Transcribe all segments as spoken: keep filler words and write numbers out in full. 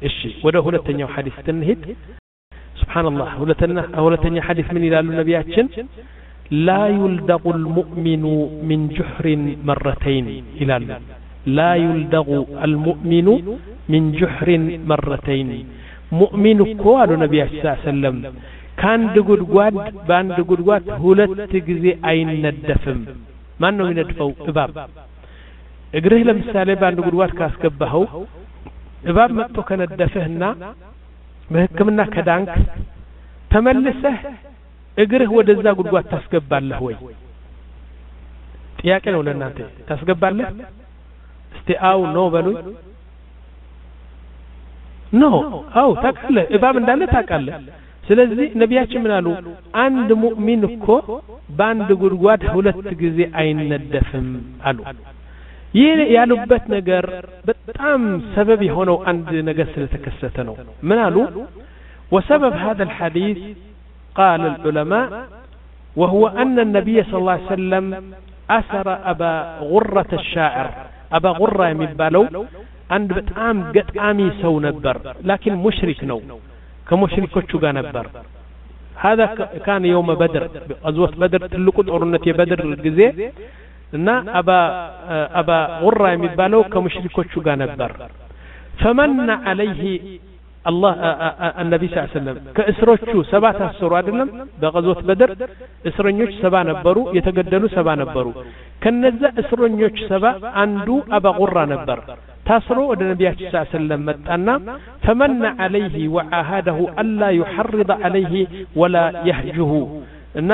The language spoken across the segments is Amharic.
እሺ ወደ ሁለተኛው ሐዲስ እንሂድ ሱብሃንአላህ ሁለተኛ ሁለተኛ ሐዲስ ምን ይላሉ ነቢያችን لا يلدغ المؤمن من جحر مرتين ይላሉ لا يلدغ المؤمن من جحر مرتين ሙእሚን እኮ አሉ ነቢያችን ሰለላሁ ዐለይሂ ወሰለም ካንድ ጉድጓድ ባንድ ጉድጓድ ሁለት ጊዜ አይነደፍም ማን ነው የሚነድፈው እባብ እግርህ ለምሳሌ ባንድ ጉድጓድ ካስገባኸው እባብ መጥቶ ከነደፈህና በህክምና ከዳንክ ተመልሰህ እግርህ ወደዛ ጉድጓድ ታስገባለህ ወይ ጥያቄ ነው ለእናንተ ታስገባለህ እስቲ አው ነው በሉኝ ኖ አው ታውቃለህ እባብ እንዳለ ታውቃለህ ስለዚህ ነቢያችን ምን አሉ አንድ ሙእሚን እኮ ባንድ ጉድጓድ ሁለት ጊዜ አይነደፍም አሉ ይሄ ያሉበት ነገር በጣም ሰበብ የሆነው አንድ ነገር ስለተከሰተ ነው ምን አሉ وسبب هذا الحديث قال العلماء وهو أن النبي صلى الله عليه وسلم أسر أبا غرة الشاعر أبا غرة يمبالو عند بتعام قطعامي سو نبر لكن مشرك نو كمشرك شو نبر هذا كان يوم بدر غزوة بدر تلقوا طورنة بدر الجزء إن أبا أبا غرة يمبالو كمشرك شو نبر فمن عليه الله النبي صلى الله عليه وسلم كأسروچو سبعة أسرو አይደለም በغزوة بدر እስረኞች ሰባ ነበሩ የተገደሉ ሰባ ነበሩ ከነዛ እስረኞች ሰባ አንዱ አባ ጉራ ነበር ታስሮ ወደ ነቢያችን ሰለላሁ ዐለይሂ ወሰለም መጣና فمن عليه وعاهده الا يحرض عليه ولا يهجه እና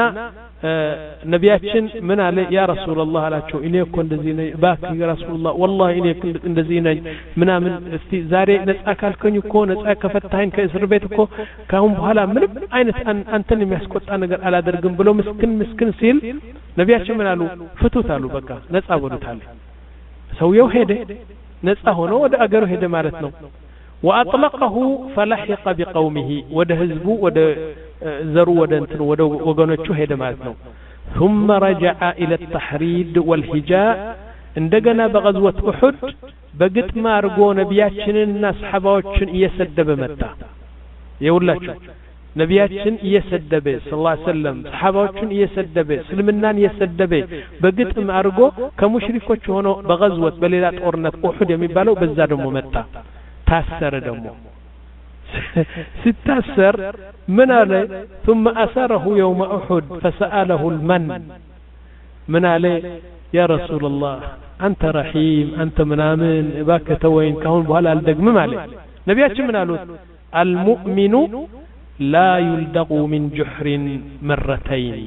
ነቢያችን ምን አለ ያ ረሱላህ አላቸው እኔ እኮ እንደዚህ ነኝ ባክ ያ ረሱላህ والله እኔ እንደዚህ ነኝ ምናምን እስቲ ዛሬ ነፃ ካልከኝ እኮ ነፃ ከፈታኸኝ ከእስር ቤት እኮ ካሁን በኋላ ምንም አይነት አንተን የሚያስቆጣ ነገር አላደርግም ብሎ ምስኪን ምስኪን ሲል ነቢያችን ምን አሉ ፍቱት አሉ በቃ ነፃ ወሉታል ሰውየው ሄደ ነፃ ሆኖ ወደ አገሩ ሄደ ማለት ነው واطلقه فلحق بقومه ወደ ህዝቡ ወደ ዘሩ ወደ እንትን ወደ ወገኖቹ ሄደ ማለት ነው ثم رجع الى التحريد والهجاء እንደገና በغزوة احد በግጥም አርጎ ነቢያችንና ሰሃባዎችን እየሰደበ መጣ ይውላችሁ ነቢያችን እየሰደበ ሰለላሁ ዐለይሂ ወሰለም ሰሃባዎችን እየሰደበ እስልምናን እየሰደበ በግጥም አርጎ ከሙሽሪኮች ሆኖ በغزوة በሌላ ጦርነት احد የሚባለው በዛ ደግሞ መጣ ታሰረ ደግሞ ستاسر من عليه ثم أسره يوم أحد فسأله المن من عليه يا رسول الله أنت رحيم أنت منامن باك توين كهون بهلا الدقم عليه نبياتش من قالوا المؤمن لا يلدغ من جحر مرتين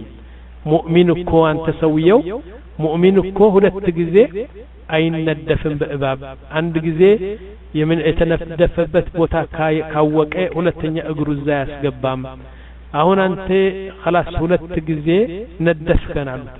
مؤمنك أنت سويو مؤمنك هدت جزء أين ندفن بأباب عند جزء የምን የተነደፈበት ቦታ ካወቀ ሁለተኛ እግሩ እዛ ያስገባም አሁን አንተ خلاص ሁለት ጊዜ ነደፍከን አሉት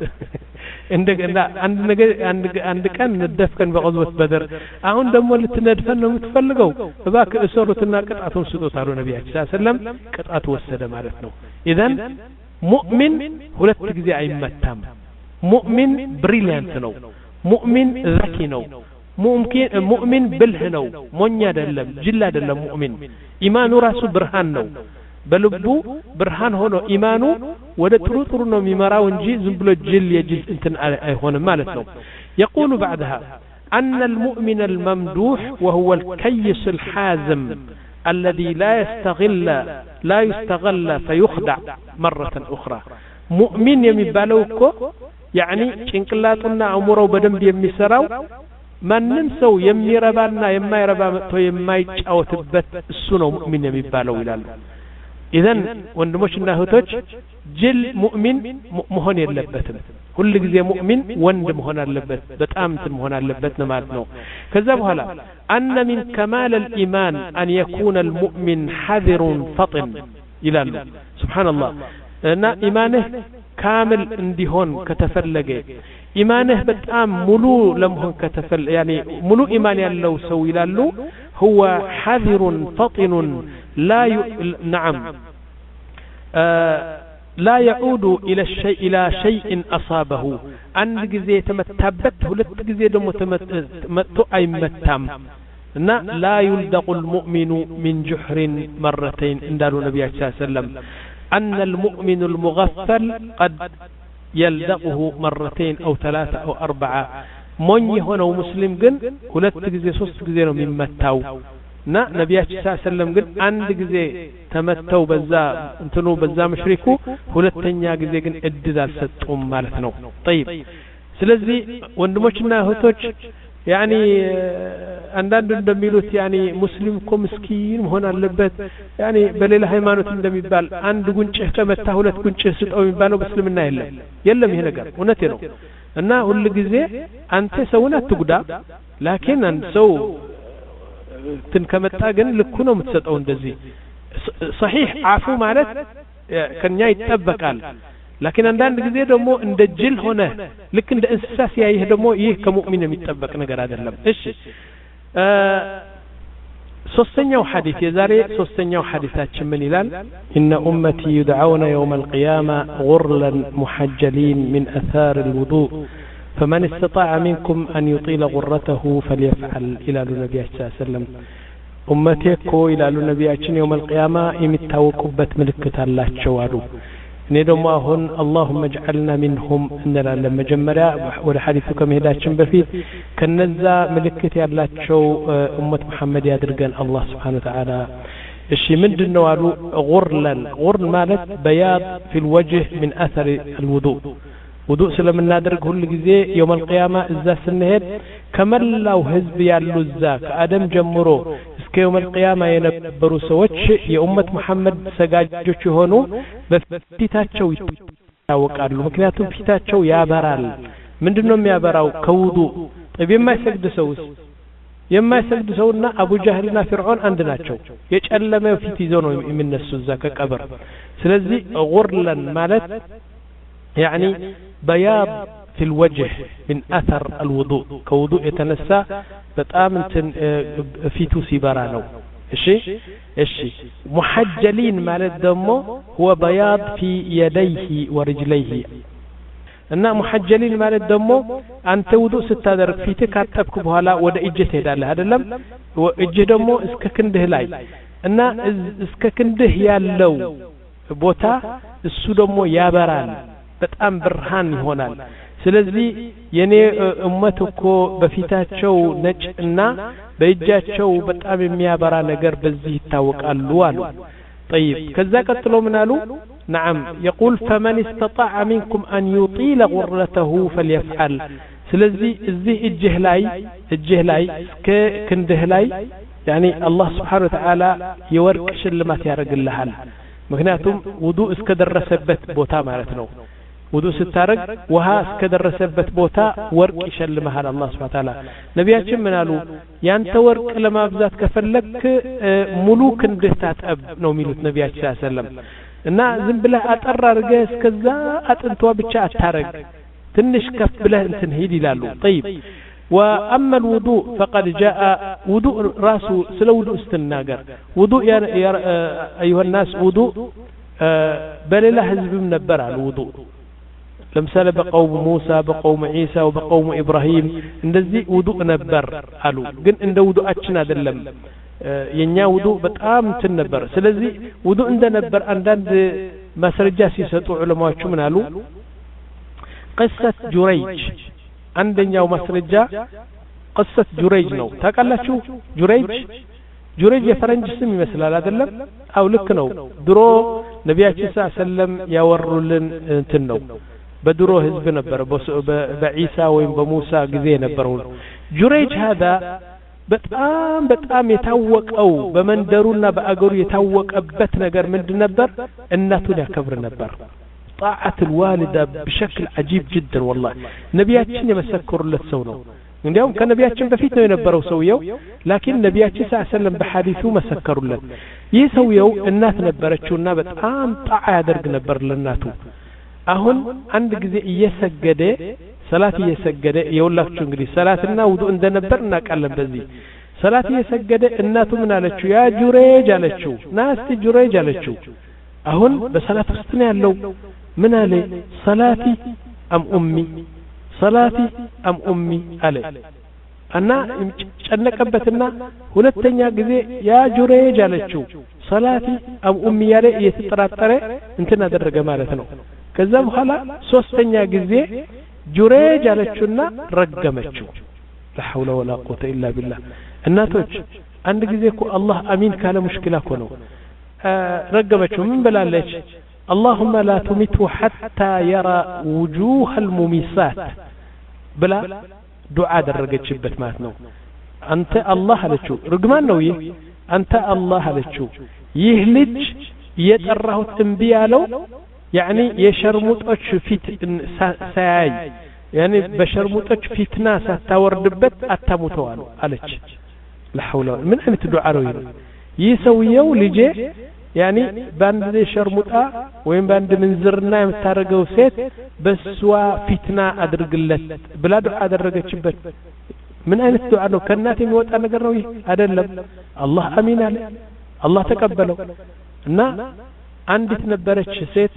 እንደገና አንድ ነገር አንድ አንድ ቀን ነደፍከን በغزوة بدر አሁን ደግሞ ልትነድፈን ነው የምትፈልገው እባክህ እሰሩትና ቅጣቱን ስጡት አሉ ነብያችን ሰለላሁ ዐለይሂ ወሰለም ቅጣቱ ወሰደ ማለት ነው ኢዘን ሙእሚን ሁለት ጊዜ አይመታም ሙእሚን ብሪሊያንት ነው ሙእሚን ዘኪ ነው ممكن مؤمن بله ነው ሞኝ አይደለም ጅል አይደለም ሙእሚን ኢማኑ ራሱ ብርሃን ነው በልቡ ብርሃን ሆኖ ኢማኑ ወደ ጥሩ ጥሩ ነው የሚመራው እንጂ ዝም ብሎ ጅል የጅል እንትን አይሆንም ማለት ነው يقول بعدها أن المؤمن الممدوح وهو الكيس الحازم الذي لا يستغل لا يستغل فيخدع مرة أخرى مؤمن የሚባለው እኮ يعني ጭንቅላቱና አእምሮው በደንብ የሚሰራው ማንም ሰው የሚረባና የማይረባ መጥቶ የማይጫወትበት እሱ ነው ሙእሚን የሚባለው ይላሉ ኢዘን ወንድሞችና እህቶች ጅል ሙእሚን መሆን የለበትም ሁሉ ጊዜ ሙእሚን ወንድ መሆን አለበት በጣም እንትን መሆን አለበት ማለት ነው ከዛ በኋላ أن من كمال الإيمان أن يكون المؤمن حذر فطن ይላሉ سبحان الله እና ኢማንህ ካምል እንዲሆን ከተፈለገ ኢማንህ በጣም ሙሉ ለመሆን ከተፈለ يعني ሙሉ ኢማን ያለው ሰው ይላሉ هو حذر فطن لا ي... نعم آه... لا يعود الى الشيء الى شيء اصابه عند ጊዜ ተመታበት ሁለት ጊዜ ደግሞ ተመቶ አይመታም እና لا يلدغ المؤمن من جحر مرتين እንዳሉ ነብያችን ሰለላሁ ዐለይሂ ወሰለም أن المؤمن المغفل قد يلدغه مرتين أو ثلاثة أو أربعة ሞኝ የሆነው ሙስሊም ግን ሁለት ጊዜ ሶስት ጊዜ ነው የሚመታው እና ነብያችን ሰለላሁ ዐለይሂ ወሰለም ግን አንድ ጊዜ ተመተው በዛ እንትኑ በዛ መሽሪኩ ሁለተኛ ጊዜ ግን እድል አልሰጡም ማለት ነው طيب ስለዚህ ወንድሞችና እህቶች ያኒ አንዳንድ እንደሚሉት ያኒ ሙስሊም እኮ ምስኪን መሆን አለበት ያኒ በሌላ ሃይማኖት እንደሚባል አንድ ጉንጭህ ከመታ ሁለት ጉንጭህ ስጠው የሚባለው በእስልምና የለም የለም ይሄ ነገር እውነቴ ነው እና ሁሉ ጊዜ አንተ ሰውን አትጉዳ ላኪን አንድ ሰው ትን ከመጣ ግን ልኩ ነው የምትሰጠው እንደዚህ صحيح አፉ ማለት ከኛ ይተበቃል ላኪን አንዳንድ ጊዜ ደግሞ እንደ ጅል ሆነ ልክ እንደ እንስሳ ሲያይህ ደግሞ ይህ ከሙእሚን የሚጠበቅ ነገር አይደለም እሺ ሶስተኛው ሐዲስ የዛሬ ሶስተኛው ሐዲሳችን ምን ይላል إن أمتي يدعون يوم القيامة غرلا محجلين من أثار الوضوء فمن استطاع منكم أن يطيل غرته فليفعل إلى النبي صلى الله عليه وسلم أمتي إلى النبي يوم القيامة يمتوكبت ملكة الله شوالو ندم هون اللهم اجعلنا منهم اننا لما جمرا والحديث كما هداچن بفيت كنزا ملكت ያላቸው ኡመት መሐመድ ያድርገን አላህ Subhanahu Wa Ta'ala እሺ ምንድነው አሉ غرلن غرل ማለት بياض في الوجه من اثر الوضوء ውዱእ ስለምናደርግ ሁሉ ጊዜ يوم القيامه እዛ ስንሄድ ከመላው ህዝብ ያሉ እዛ ከአደም ጀምሮ እስከ يوم القيامه የነበሩ ሰዎች የኡመት መሐመድ ሰጋጆች ሆኑ በፊታቸው ይታወቃሉ ምክንያቱም ፊታቸው ያበራል ምንድነው የሚያበራው ከውዱእ طيب የማይሰግድ ሰውስ የማይሰግድ ሰውና አቡ ጃህልና ፍርዖን አንድ ናቸው የጨለመ ፊት ይዘው ነው የሚነሱ እዛ ከቀብር ስለዚህ غرلن ማለት يعني بياض في الوجه من أثر الوضوء كوضوء يتنسى بتأم فيتو سيبرانو إشي إشي محجلين مال الدمو هو بياض في يديه ورجليه إن محجلين مال الدمو أنت وضوء ستادر فيتك هتبكو بهلا ودا إجته هذا هذا لم وإجه دمو إسككنده لاي إن إسككنده يالو بوتا السودمو يابران በጣም ብርሃን ይሆናል ስለዚህ የኔ ኡመት እኮ በፊታቸው ነጭ እና በእጃቸው በጣም የሚያበራ ነገር በዚህ ይታወቃሉ አሉ طيب ከዛ ቀጥሎ ምን አሉ نعم يقول فمن استطاع منكم أن يطيل غرته فليفعل ስለዚህ እዚህ እጅህ ላይ እጅህ ላይ እስከ ክንድህ ላይ يعني الله سبحانه وتعالى የወርቅ ሽልማት ያደርግልሃል ምክንያቱም ውዱእ እስከ ደረሰበት ቦታ ማለት ነው ውዱእ ስታረግ ውሃ እስከ ደረሰበት ቦታ ወርቅ ይሸልምሃል አላህ Subhanahu Wa Ta'ala ነብያችን ምን አሉ ያንተ ወርቅ ለማብዛት ከፈለክ ሙሉ ክንድህ ታጠብ ነው የሚሉት ነብያችን ሰለላሁ ዐለይሂ ወሰለም እና ዝም ብለህ አጠር አድርገህ እስከዛ አጥንቷ ብቻ አታረግ ትንሽ ከፍ ብለህ እንትን ሂድ ይላሉ طيب واما الوضوء فقد جاء وضوء راسه سلو وضوء استناجر وضوء يا ايها الناس وضوء بلله حزبم نبر على الوضوء لمثال بقوم موسى بقوم عيسى وبقوم إبراهيم እንደዚህ ውዱእ ነበር አሉ ግን እንደ ውዱአችን አይደለም የኛ ውዱእ በጣም እንትን ነበር ስለዚህ ውዱእ እንደነበር አንዳንድ ማስረጃ ሲሰጡ ዑለማዎቹ ምን አሉ قصة جريج አንደኛው ማስረጃ قصة جريج ነው ታውቃላችሁ جريج جريج የፈረንጅ ስም ይመስላል አይደለም አው ልክ ነው ድሮ ነብያችን ሰለላሁ ዐለይሂ ወሰለም ያወሩልን እንትን ነው بدرو حزب نبر بعيسى وين بموسى ጊዜ ነበረው ጁረይጅ هذا በጣም በጣም የታወቀው በመንደሩና በአገሩ የታወቀበት ነገር ምንድን ነበር እናቱን ያከብር ነበር طاعة الوالدة بشكل عجيب جدا والله ነብያችን የመሰከሩለት ሰው ነው እንዲያውም ከነብያችን በፊት ነው የነበረው ሰውየው ላኪን ነብያችን ሰለላሁ ዐለይሂ ወሰለም በሐዲሱ መሰከሩለት ይህ ሰውየው እናት ነበረችውና በጣም ጣዓ ያደርግ ነበር ለናቱ አሁን አንድ ጊዜ እየሰገደ ሰላት እየሰገደ የውላችሁ እንግዲህ ሰላትና ውዱእ እንደነበር እናቃለን በዚህ ሰላት እየሰገደ እናቱ ምን አለችው ያ ጁረይጅ አለችው ናስቲ ጁረይጅ አለችው አሁን በሰላት ውስጥ ነው ያለው ምን አለ ሰላቲ አም ኡሚ ሰላቲ አም ኡሚ አለ እና ጨነቀበትና ሁለተኛ ጊዜ ያ ጁረይጅ አለችው ሰላቲ አብ ኡሚ ያለ እየተጠራጠረ እንትን አደረገ ማለት ነው። ከዛ በኋላ ሶስተኛ ጊዜ ጁረይጅ አለችውና ረገመችው። لا حول ولا قوة إلا بالله እናቶች አንድ ጊዜ እኮ አላህ አሚን ካለ ሙሽኪላ እኮ ነው። ረገመችው ምን ብላለች? اللهم لا تمته حتى يرى وجوه المميسات ብላ ዱዓ አደረገችበት ማለት ነው። አንተ አላህ አለችው ርግማን ነው ይህ አንተ አላህ አለችው ይህ ልጅ የጠራሁት እምቢ ያለው ያኒ የሸርሙጦች ፊት ሳያይ ያኒ በሸርሙጦች ፊትና ሳታወርድበት አታሙተዋል አለች። لا حول ምን አይነት ዱዓ ነው ይሄ? ይህ ሰውየው ልጄ ያኒ ባንድ ሸርሙጣ ወይም ባንድ ምንዝርና የምታረገው ሴት በሷ ፊትና አድርግለት ብላ ዱዓ አደረገችበት። ምን አይነት ዱዓ ነው? ከእናት የሚወጣ ነገር ነው ይሄ አይደለም። አላህ አሚን አለ፣ አላህ ተቀበለው። እና አንዲት ነበረች ሴት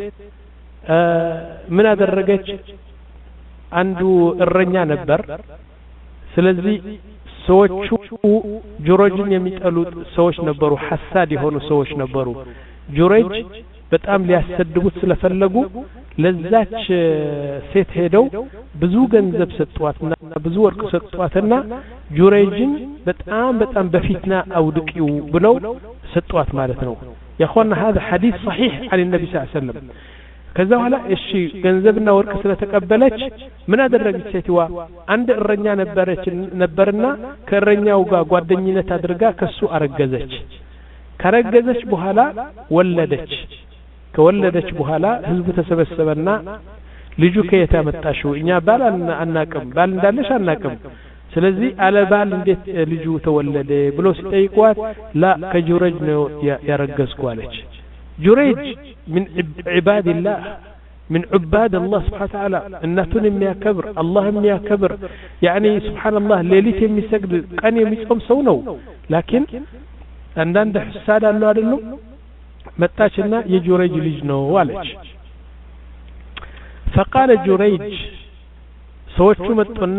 ምን አደረገች? አንዱ እረኛ ነበር። ስለዚህ ሰዎቹ ጁረይጅን የሚጠሉት ሰዎች ነበሩ፣ ሐሳድ የሆኑ ሰዎች ነበሩ። ጁረይጅ በጣም ሊያሰድቡት ስለፈለጉ ለዛች ሴት ሄደው ብዙ ገንዘብ ሰጧትና ብዙ ወርቅ ሰጧትና ጁረይጅን በጣም በጣም በፊትና አውድቂው ብለው ሰጧት ማለት ነው። يا اخوانا هذا حديث صحيح عن النبي صلى الله عليه وسلم. ከዛ በኋላ እሺ ገንዘብና ወርቅ ስለተቀበለች ምን አደረገች? ሴትዋ አንድ እረኛ ነበረች ነበርና ከእረኛው ጋር ጓደኝነት አድርጋ ከሱ አረገዘች። ከረገዘች በኋላ ወለደች። ከወለደች በኋላ ህዝቡ ተሰበሰበና ልጁ ከየት ያመጣሽው? እኛ ባል አናቅም፣ ባል እንዳለሽ አናቅም። ስለዚህ አለ ባል እንዴት ልጁ ተወለደ ብሎ ሲጠይቋት ላ ከጁረይጅ ነው ያረገዝኩ አለች። ጁረይጅ من عباد الله من عباد الله سبحانه وتعالى እናቱን የሚያከብር አላህ የሚያከብር يعني سبحان الله ሌሊት የሚሰግድ ቀን የሚጾም ሰው ነው። ላኪን አንዳንድ ሐሳድ አለው አይደለም። መጣችና የጁረይጅ ልጅ ነው አለች። فقال جريج ሰዎቹ መጡና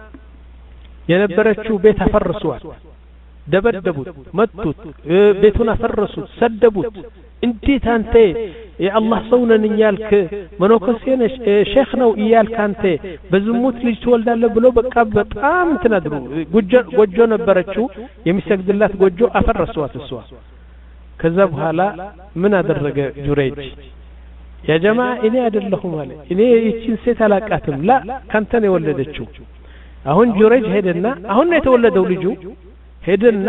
የነበረችው ቤት አፈርሷል፣ ደበደቡት፣ መቱት፣ ቤቱን አፈረሱት፣ ሰደቡት። እንዴት አንተ የአላህ ሰው ነን እያልክ መነኮሴ ነሽ ሼክ ነው እያልክ አንተ በዝሙት ልጅ ትወልዳለህ ብሎ በቃ በጣም ተናድሩ። ጎጆ ነበረችው የሚሰግድላት ጎጆ አፈረሷት እሷ። ከዛ በኋላ ምን አደረገ ጁረይጅ? ያ ጀማዓ እኔ አይደለሁም አለ፣ እኔ እቺን ሴት አላቃትም፣ ላ ካንተ ነው የወለደችው። አሁን ጁረይጅ ሄደና አሁን ነው የተወለደው ልጁ ሄደና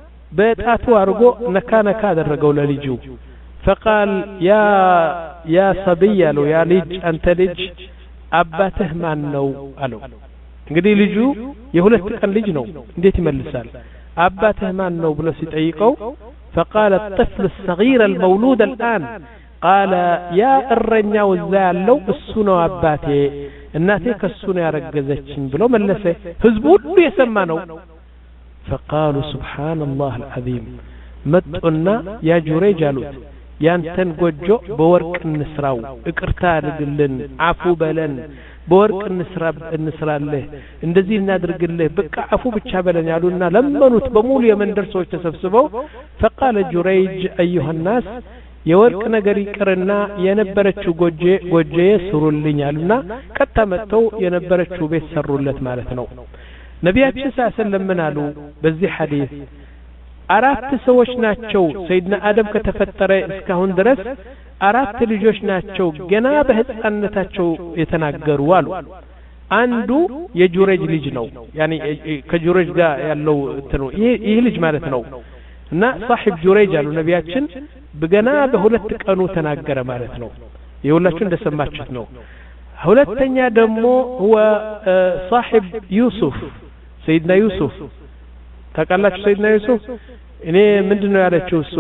በጣቱ አርጎ ነካ ነካ አደረገው ለልጁ። فقال يا يا صبي له يا ልጅ አንተ ልጅ አባትህ ማን ነው አለው። እንግዲህ ልጁ የሁለት ቀን ልጅ ነው፣ እንዴት ይመልሳል? አባትህ ማን ነው ብሎ ሲጠይቀው فقال الطفل الصغير المولود الآن قال يا እረኛው እዛ ያለው እሱ ነው አባቴ፣ እናቴ ከሱ ነው ያረገዘችኝ ብሎ መለሰ። ህዝቡ ሁሉ የሰማ ነው። فقالوا سبحان الله العظيم መጡና ያ ጁረይጅ አሉት ያንተን ጎጆ በወርቅ እንስራው፣ እቅርታ አድርግልን፣ አፉ በለን፣ በወርቅ እንስራ እንስራለህ፣ እንደዚህ እናድርግልህ፣ በቃ አፉ ብቻ በለን ያሉና ለመኑት በሙሉ የመንደር ሰዎች ተሰብስበው። فقال جريج ايها الناس የወርቅ ነገር ይቅርና የነበረችው ጎጆ ጎጆ ስሩልኝ አሉና ቀጣ መጥተው የነበረችው ቤት ሰሩለት ማለት ነው። ነቢያችን ሰለላሁ ዐለይሂ ወሰለም ምን አሉ በዚህ ሐዲስ? አራት ሰዎች ናቸው ሰይድና አደም ከተፈጠረ እስካሁን ድረስ አራት ልጆች ናቸው ገና በህፃንነታቸው የተናገሩ አሉ። አንዱ የጁረይጅ ልጅ ነው፣ ያኒ ከጁረይጅ ጋር ያለው እንትኑ ይሄ ልጅ ማለት ነው። እና صاحب ጁረይጅ አሉ ነቢያችን በገና በሁለት ቀኑ ተናገረ ማለት ነው። የሁላችሁ እንደሰማችሁት ነው። ሁለተኛ ደግሞ هو صاحب يوسف سيدنا يوسف ታውቃላችሁ ሰይድና ዩሱፍ እኔ ምንድነው ያለችው እሷ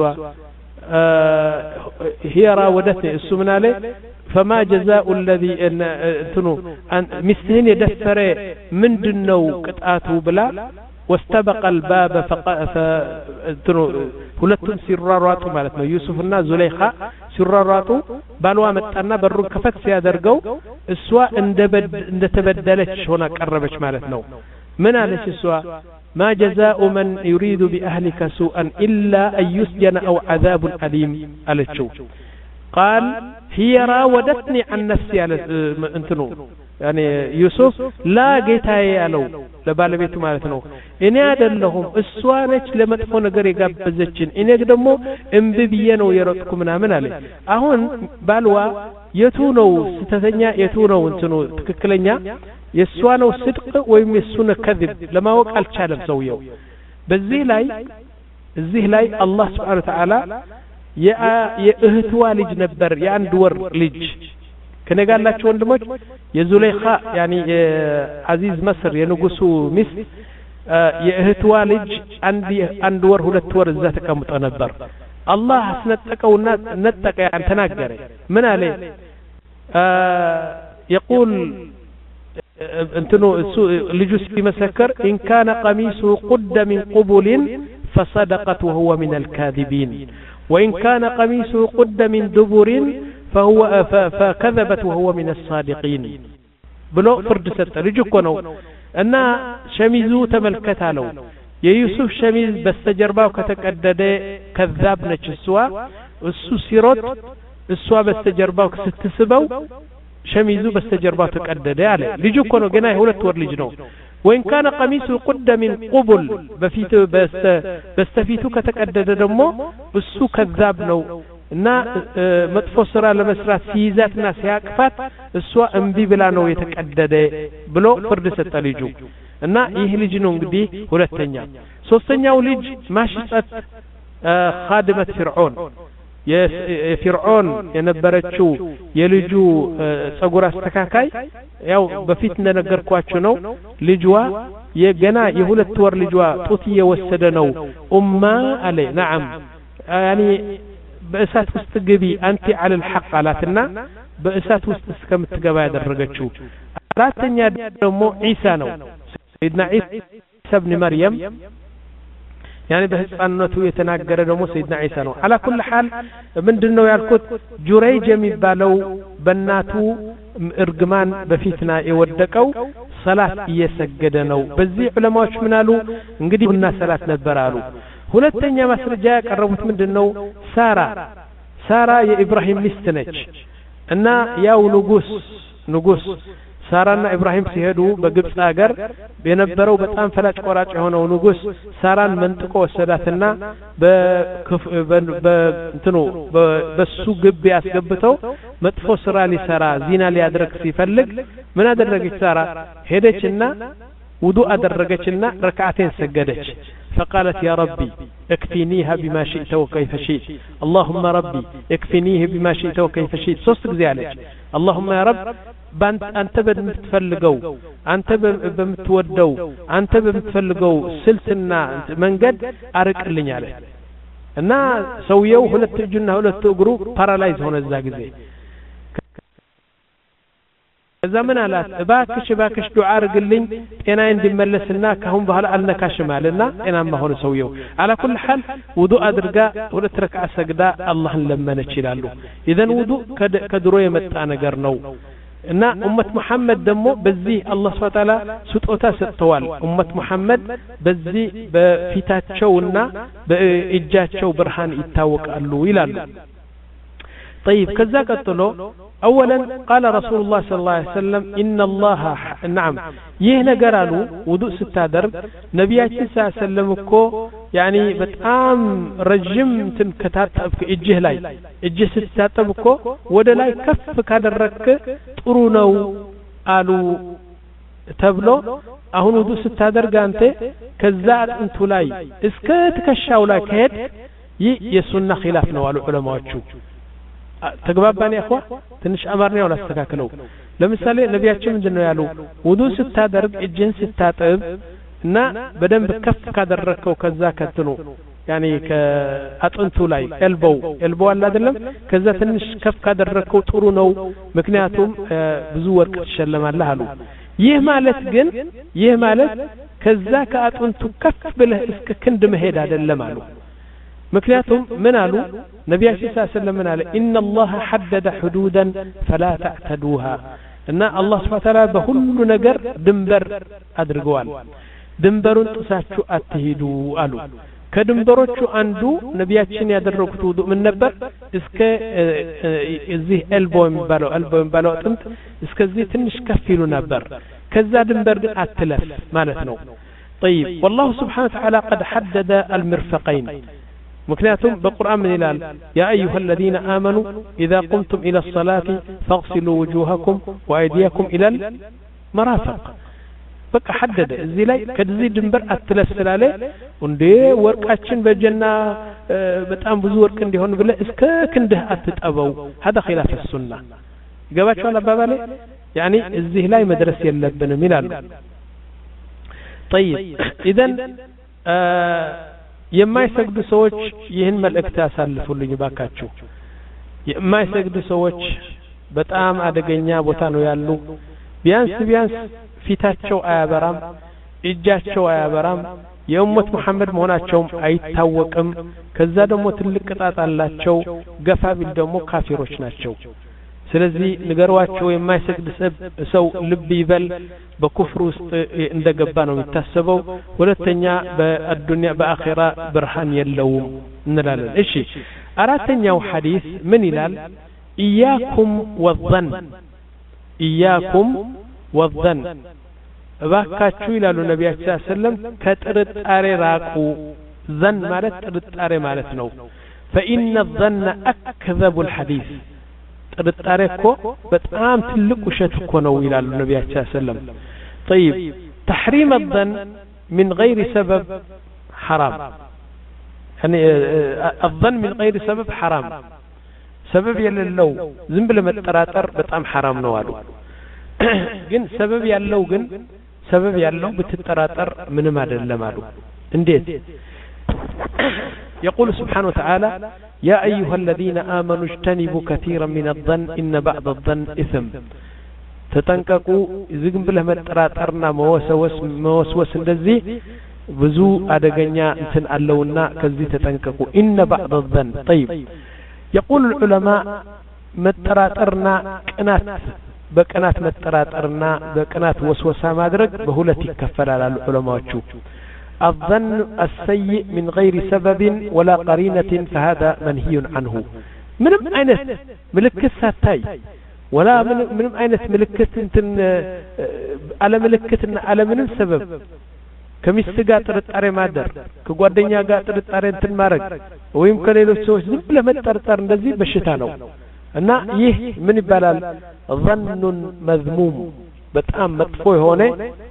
هي راودتني እሱ ምን አለ فما جزاء الذي እንትኑ ሚስትህን የደፈረ ምንድነው ቅጣቱ ብላ واستبق الباب فእንትኑ ሁለቱም ሲራራጡ ማለት ነው ዩሱፍና ዙለይኻ ሲራራጡ ባልዋ መጣና በሩን ከፈት ሲያደርገው እሷ እንደ እንደተበደለች ሆና ቀረበች ማለት ነው። من على السوا ما جزاء من يريد بأهلك سوءا إلا أن يسجن أو عذاب أليم على الشو قال هي راودتني عن نفسي على انتنو يعني يوسف لا جيتاي ያለው ለባለቤቱ ማለት ነው እኔ አይደለሁም እሷ ነች ለመጥፎ ነገር የጋበዘችን እኔ ደግሞ እምቢ ብዬ ነው የሮጥኩ ምናምን አለ አሁን ባልዋ የቱ ነው ስተተኛ የቱ ነው እንትኑ ትክክለኛ የሷ ነው ስድቅ ወይም የሱ ነው ከذب ለማወቅ አልቻለም ሰውየው በዚህ ላይ እዚህ ላይ አላህ Subhanahu Wa Ta'ala የእህትዋ ልጅ ነበር የአንድ ወር ልጅ ከነጋላችሁ ወንድሞች የዙለይኻ ያኒ የአዚዝ መስር የንጉሱ ሚስት የእህትዋ ልጅ አንድ አንድ ወር ሁለት ወር እዛ ተቀምጦ ነበር አላህ አስነጠቀውና ነጠቀ ያን ተናገረ ምን አለ يقول እንትኑ ልጁ ሲመሰከር إن كان قميصه قد من قبل فصدقت وهو من الكاذبين وإن كان قميصه قد من دبر فهو فكذبت وهو من الصادقين بلو فرد ست ልጅ እኮ ነው እና ሸሚዙ ተመልከታለው የዩሱፍ ሸሚዝ በስተጀርባው ከተቀደደ ከذاب ነች እሷ እሱ ሲሮጥ እሷ በስተጀርባው ስትስበው ሸሚዙ በስተጀርባው ተቀደደ አለ ልጅ እኮ ነው ገና የሁለት ወር ልጅ ነው وإن كان قميصه قد من قبل بفيت بست بستفيتو ከተቀደደ ደግሞ እሱ ከذاب ነው እና መጥፎ ስራ ለመስራት ሲይዛትና ሲያቅፋት እሷ እንቢ ብላ ነው የተቀደደ ብሎ ፍርድ ሰጠ ልጁ እና ይህ ልጅ ነው እንግዲህ ሁለተኛ ሶስተኛው ልጅ ማሽጸት ኻድመት ፍርዖን የፍርዖን የነበረችው የልጁ ጸጉር አስተካካይ ያው በፊት እንደነገርኳችሁ ነው ልጅዋ የገና የሁለት ወር ልጅዋ ጡት እየወሰደ ነው ኡማ አለ نعم يعني በእሳት ውስጥ ግቢ አንተ على الحق አላትና በእሳት ውስጥ እስከምትገባ ያደረገችው አራተኛ ደግሞ ዒሳ ነው سيدنا عيسى ابن مريم يعني በህፃንነቱ የተናገረ ደግሞ سيدنا عيسى ነው على كل حال ምንድነው ያልኩት ጁረይጅ የሚባለው በእናቱ እርግማን በፊትና የወደቀው ሰላት እየሰገደ ነው በዚህ ዑለማዎች ምን አሉ እንግዲህ እና ሰላት ነበር አሉ ሁለተኛ ማስረጃ ያቀረቡት ምንድነው ሳራ ሳራ የኢብራሂም ሚስት ነች እና ያው ንጉስ ንጉስ ሳራና ኢብራሂም ሲሄዱ በግብጽ ሀገር የነበረው በጣም ፈላጭ ቆራጭ የሆነው ንጉስ ሳራን መንጥቆ ወሰዳትና በእንትኑ በሱ ግብ ያስገብተው መጥፎ ስራ ሊሰራ ዚና ሊያደርግ ሲፈልግ ምን አደረገች ሳራ ሄደችና ውዱእ አደረገችና ረካዓተን ሰገደች فقالت يا ربي اكفنيها بما شئت وكيف شئت اللهم ربي اكفنيه بما شئت وكيف شئت ሶስት ጊዜ አለች اللهم يا رب አንተ በምትፈልገው አንተ በምትወደው አንተ በምትፈልገው ስልትና መንገድ አርቅልኝ አለ እና ሰውየው ሁለት እጁና ሁለት እግሩ ፓራላይዝ ሆነ እዛ ጊዜ ከዛ ምን አላት እባክሽ እባክሽ ዱዓ አርግልኝ ጤና እንዲመለስና ካሁን በኋላ አልነካሽም አለና ጤናማ ሆነ ሰውየው على كل حال ውዱእ አድርጋ ሁለት ረካዓ ሰግዳ አላህን ለመነች ይላሉ ኢዘን ውዱእ ከድሮ የመጣ ነገር ነው እና ኡመት መሐመድ ደግሞ በዚህ አላህ Subhanahu Wa Ta'ala ስጦታ ሰጥተዋል ኡመት መሐመድ በዚህ በፊታቸውና በእጃቸው ብርሃን ይታወቃሉ ይላሉ طيب كذا قتلو اولا قال رسول الله صلى الله عليه وسلم ان الله نعم ይህ ነገር አሉ ውዱእ ስታደርግ ነብያችን ሰለላሁ ዐለይሂ ወሰለም እኮ يعني በጣም ረጅም እንትን ከታጠብክ እጅህ ላይ እጅህ ስታጠብ እኮ ወደ ላይ ከፍ ካደረክ ጥሩ ነው አሉ ተብሎ አሁን ውዱእ ስታደርግ አንተ ከዛ አጥንቱ ላይ እስከ ትከሻው ላይ ከሄድ ይህ የሱና ኺላፍ ነው አሉ ዑለማዎቹ ተግባባን ያخوا ትንሽ አማርኛው ላስተካክለው ለምሳሌ ነብያችን ምንድነው ያሉ ውዱእ ስታደርግ እጅን ስታጠብ እና በደንብ ከፍ ካደረከው ከዛ ከትኑ يعني ከአጥንቱ ላይ ኤልቦው ኤልቦው አለ አይደለም ከዛ ትንሽ ከፍ ካደረከው ጥሩ ነው ምክንያቱም ብዙ ወርቅ ተሸለማለህ አሉ ይህ ማለት ግን ይህ ማለት ከዛ ከአጥንቱ ከፍ ብለህ እስከ ክንድ መሄድ አይደለም አሉ ምክንያቱም ምን አሉ ነብያችን ሰለላሁ ዐለይሂ ወሰለም አለ ان الله حدد حدودا فلا تعتدوها እና አላህ Subhanahu Ta'ala በሁሉ ነገር ድንበር አድርገዋል ድንበሩን ጥሳችሁ አትሂዱ አሉ ከድንበሮቹ አንዱ ነቢያችን ያደረጉት ውዱእ ምን ነበር እስከ እዚህ ኤልቦ የሚባለው ኤልቦ የሚባለው ጥንት እስከዚህ ትንሽ ከፍ ይሉ ነበር ከዛ ድንበር ግን አትለፍ ማለት ነው طيب والله سبحانه وتعالى قد حدد المرفقين مكنياتهم بالقرآن من الال يا أيها الذين آمنوا إذا قمتم إلى الصلاة فاغسلوا وجوهكم وأيديكم إلى المرافق بقى حدد زي لاي كدزي دنبر اتلسل عليه وندي ورقاችን በጀና በጣም ብዙ ወርቅ እንዲሆን ብለ እስከ ክንድህ አትጠበው هذا خلاف السنة ገባችኋል አባባሌ يعني እዚህ ላይ መድረስ የለብንም ይላሉ طيب اذا የማይሰግዱ ሰዎች ይህን መልእክት ያሳልፉልኝ ባካችሁ የማይሰግዱ ሰዎች በጣም አደገኛ ቦታ ነው ያሉ ቢያንስ ቢያንስ ፊታቸው አያበራም እጃቸው አያበራም የኡመት መሐመድ መሆናቸው አይታወቅም ከዛ ደግሞ ትልቅ ቅጣት አላቸው ገፋ ቢል ደግሞ ካፊሮች ናቸው ስለዚህ ንገሯቸው የማይሰግድ ሰው ልብ ይበል በኩፍር ውስጥ እንደገባ ነው የሚታሰበው ሁለተኛ በአዱንያ በአኺራ ብርሃን የለውም እንላለን እሺ አራተኛው ሐዲስ ምን ይላል ኢያኩም ወዘን ኢያኩም ወዘን እባካችሁ ይላሉ ነብያችን ሰለላሁ ዐለይሂ ወሰለም ከጥርጣሬ ራቁ ዘን ማለት ጥርጣሬ ማለት ነው فإن الظن أكذب الحديث ጥርጣሬ እኮ በጣም ትልቅ ውሸት እኮ ነው ይላሉ ነብያችን ሰለላሁ ዐለይሂ ወሰለም طيب تحريم الظن من غير سبب حرام يعني الظن من غير سبب حرام سبب يلለው ዝም ብለ መጠራጠር በጣም حرام ነው አሉ ግን ሰበብ ያለው ግን ሰበብ ያለው ብትጠራጠር ምንም አይደለም አሉ እንዴት يقول سبحانه وتعالى يا أيها الذين آمنوا اجتنبوا كثيرا من الظن إن بعض الظن إثم تتنققوا ዝም ብለ መጠራጠርና መወስወስ መወስወስ እንደዚህ ብዙ አደገኛ እንትን አለውና ከዚህ ተጠንቀቁ إن بعض الظن طيب يقول العلماء መጠራጠርና ቅናት በቅናት መጠራጠርና በቅናት ወስወሳ ማድረግ በሁለት ይከፈላል አሉ ዑለማዎቹ الظن السيء من غير سبب ولا قرينة فهذا منهي عنه ምንም አይነት ምልክት ሳታይ ولا ምንም አይነት ምልክት እንትን አለ ምልክትና አለ ምንም ሰበብ ከሚስት ጋር ጥርጣሬ ማደር ከጓደኛ ጋር ጥርጣሬ እንትን ማድረግ ወይም ከሌሎች ሰዎች ዝም ብለ መጠርጠር እንደዚህ በሽታ ነው እና ይህ ምን ይባላል ظن مذموم በጣም መጥፎ የሆነ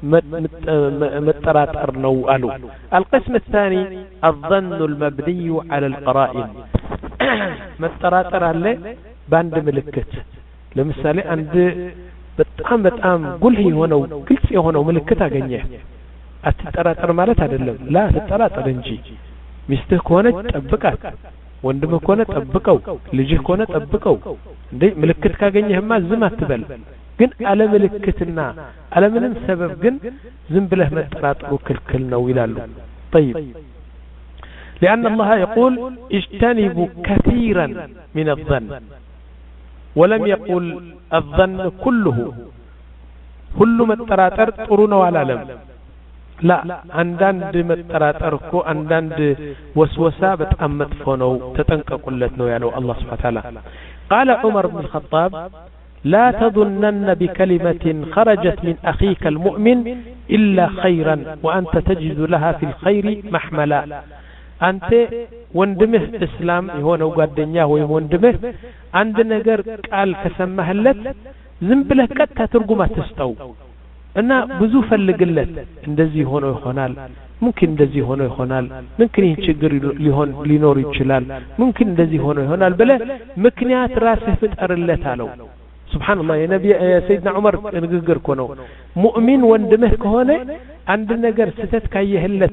መጠራጠር ነው አሉ القسم الثاني الظن المبني على القرائن መጠራጠር አለ በአንድ ምልክት ለምሳሌ አንድ በጣም በጣም ጉልህ የሆነው ግልጽ የሆነው ምልክት አገኘ አትጠራጠር ማለት አይደለም ላ ተጠራጠር እንጂ ሚስትህ ከሆነች ጠብቃት ወንድምህ ከሆነ ጠብቀው ልጅህ ከሆነ ጠብቀው እንዴ ምልክት ካገኘህማ ዝም አትበል ግን አለ ምልክትና አለ ምንም ሰበብ ግን ዝም ብለህ መጠራጠሩ ክልክል ነው ይላሉ طيب لأن الله يقول اجتنبوا كثيرا من الظن ولم يقل الظن كله كل متراتر طرون ولا لم لا عندند متراتر كو عندند وسوسة بتأم مدفونو تتنققلت نو يعني الله سبحانه وتعالى قال عمر بن الخطاب لا تظنن بكلمة خرجت من أخيك المؤمن إلا خيرا وأنت تجد لها في الخير محملا أنت وندمه إسلام هون وقاد دنياه وندمه عند نجر قال كسمه اللت زنبله كتا ترجمة تستو أنا بزوف اللقلت اندزي هون ويخونال ممكن اندزي هون ويخونال ممكن ينشجر لهون لنور يتشلال ممكن اندزي هون ويخونال بلا مكنيات راسه فتأر اللت علو سبحان الله يا نبي يا سيدنا عمر نقدر كونه مؤمن وندمه كهونه عند نجر ستت كيه اللت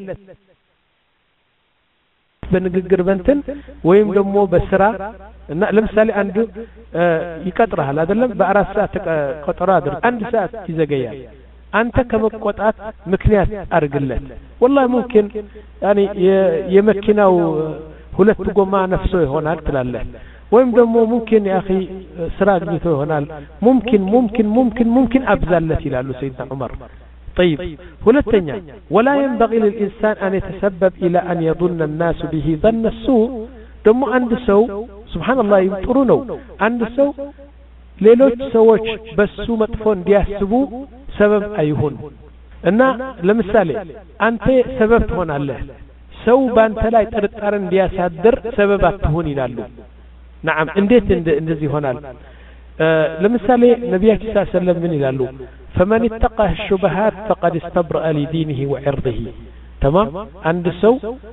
بنقدر بنتن ويم دمو بسرا لمثال عنده يقطرها هذا لم بأربع ساعات قطرة در عند ساعات يزجيا أنت كم قطعت مكنيات أرجلت والله ممكن يعني يمكنه هلت تقوم مع نفسه هنا تلا له ወይም ደግሞ ሙምኪን يا اخي ስራ አግኝቶ ይሆናል ሙምኪን ሙምኪን ሙምኪን ሙምኪን አብዛለት ይላሉ ሰይድና ዑመር طيب ሁለተኛ ولا ينبغي للإنسان أن يتسبب إلى أن يظن الناس به ظن السوء ደግሞ አንድ ሰው ሱብሃንአላህ ጥሩ ነው አንድ ሰው ሌሎች ሰዎች በሱ መጥፎ እንዲያስቡ ሰበብ አይሁን እና ለምሳሌ አንተ ሰበብ ትሆናለህ ሰው ባንተ ላይ ጥርጣሬ እንዲያሳድር ሰበብ አትሁን ይላሉ نعم እንዴት እንደዚህ ይሆናል ለምሳሌ ነብያችን ሰለላሁ ዐለይሂ ወሰለም ምን ይላሉ فمن اتقى الشبهات فقد استبرأ لدينه وعرضه تمام አንድ ሰው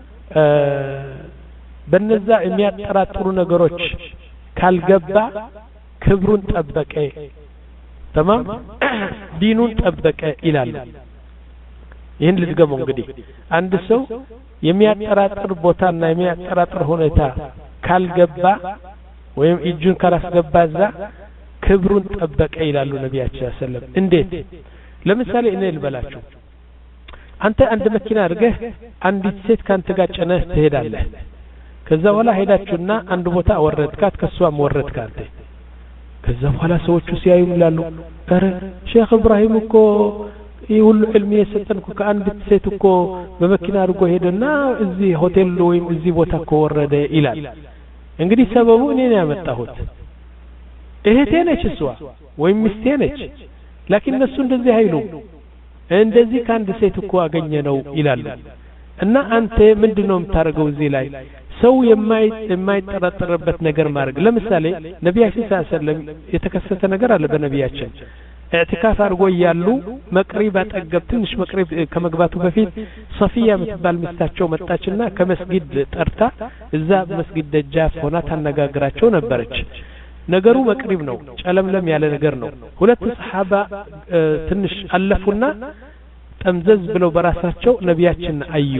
በነዛ የሚያጠራጥሩ ነገሮች ካልገባ ክብሩን ጠበቀ تمام ዲኑን ጠበቀ ይላል ይሄን ልትገመው እንግዲህ አንድ ሰው የሚያጠራጥር ቦታና የሚያጠራጥር ሁኔታ ካልገባ ወይም እጁን ካላስገባዛ ክብሩን ጠበቀ ይላሉ ነብያችን ሰለላሁ ዐለይሂ ወሰለም እንዴት ለምሳሌ እኔ ልበላችሁ አንተ አንድ መኪና አድርገህ አንዲት ሴት ካንተ ጋር ጨነህ ትሄዳለህ ከዛ በኋላ ሄዳችሁና አንድ ቦታ ወረድካት ከሷም ወረድካት ከዛ በኋላ ሰዎቹ ሲያዩ ይላሉ አረ ሼክ ኢብራሂም እኮ ይሁሉ ዕልም የሰጠንኩ ከአንድ ሴት እኮ በመኪና አድርጎ ሄደና እዚህ ሆቴል ወይም እዚህ ቦታ እኮ ወረደ ይላል እንግዲህ ሰበቡ እኔ ነኝ ያመጣሁት እህቴ ነች እሷ ወይም ሚስቴ ነች لكن እነሱ እንደዚህ አይሉ እንደዚህ ከአንድ ሴት እኮ አገኘ ነው ይላሉ እና አንተ ምንድነው የምታረገው እዚህ ላይ ሰው የማይ የማይጠረጠርበት ነገር ማድረግ ለምሳሌ ነብያችን ሰለላሁ ዐለይሂ ወሰለም የተከሰተ ነገር አለ በነብያችን اعتكاف አድርጎ ያሉ መቅሪብ አጠገብ ትንሽ መቅሪብ ከመግባቱ በፊት ሶፊያ የምትባል ሚስታቸው መጣችና ከመስጊድ ጠርታ እዛ መስጊድ ደጃፍ ሆና ታነጋግራቸው ነበረች ነገሩ መቅሪብ ነው ጨለምለም ያለ ነገር ነው ሁለት ሰሃባ ትንሽ አለፉና ጠምዘዝ ብለው በራሳቸው ነብያችን አዩ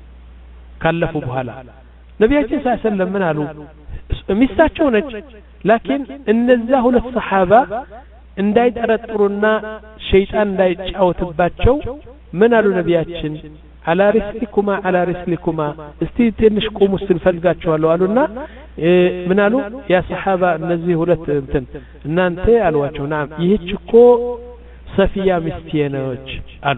ካለፉ በኋላ ነብያችን ሰለላሁ ዐለይሂ ወሰለም ምን አሉ ሚስታቸው ነች لكن እነዛ ሁለት ሰሃባ እንዳይጠረጥሩና ሸይጣን እንዳይጫወትባቸው ምን አሉ ነብያችን على رسلكما على رسلكما እስቲ ትንሽ ቆሙ ስንፈልጋቸዋለሁ አሉና ምን አሉ ያ ሰሃባ እነዚህ ሁለት እንትን እናንተ አሏቸው ናም ይህች እኮ ሰፊያ ሚስቴ ነች አሉ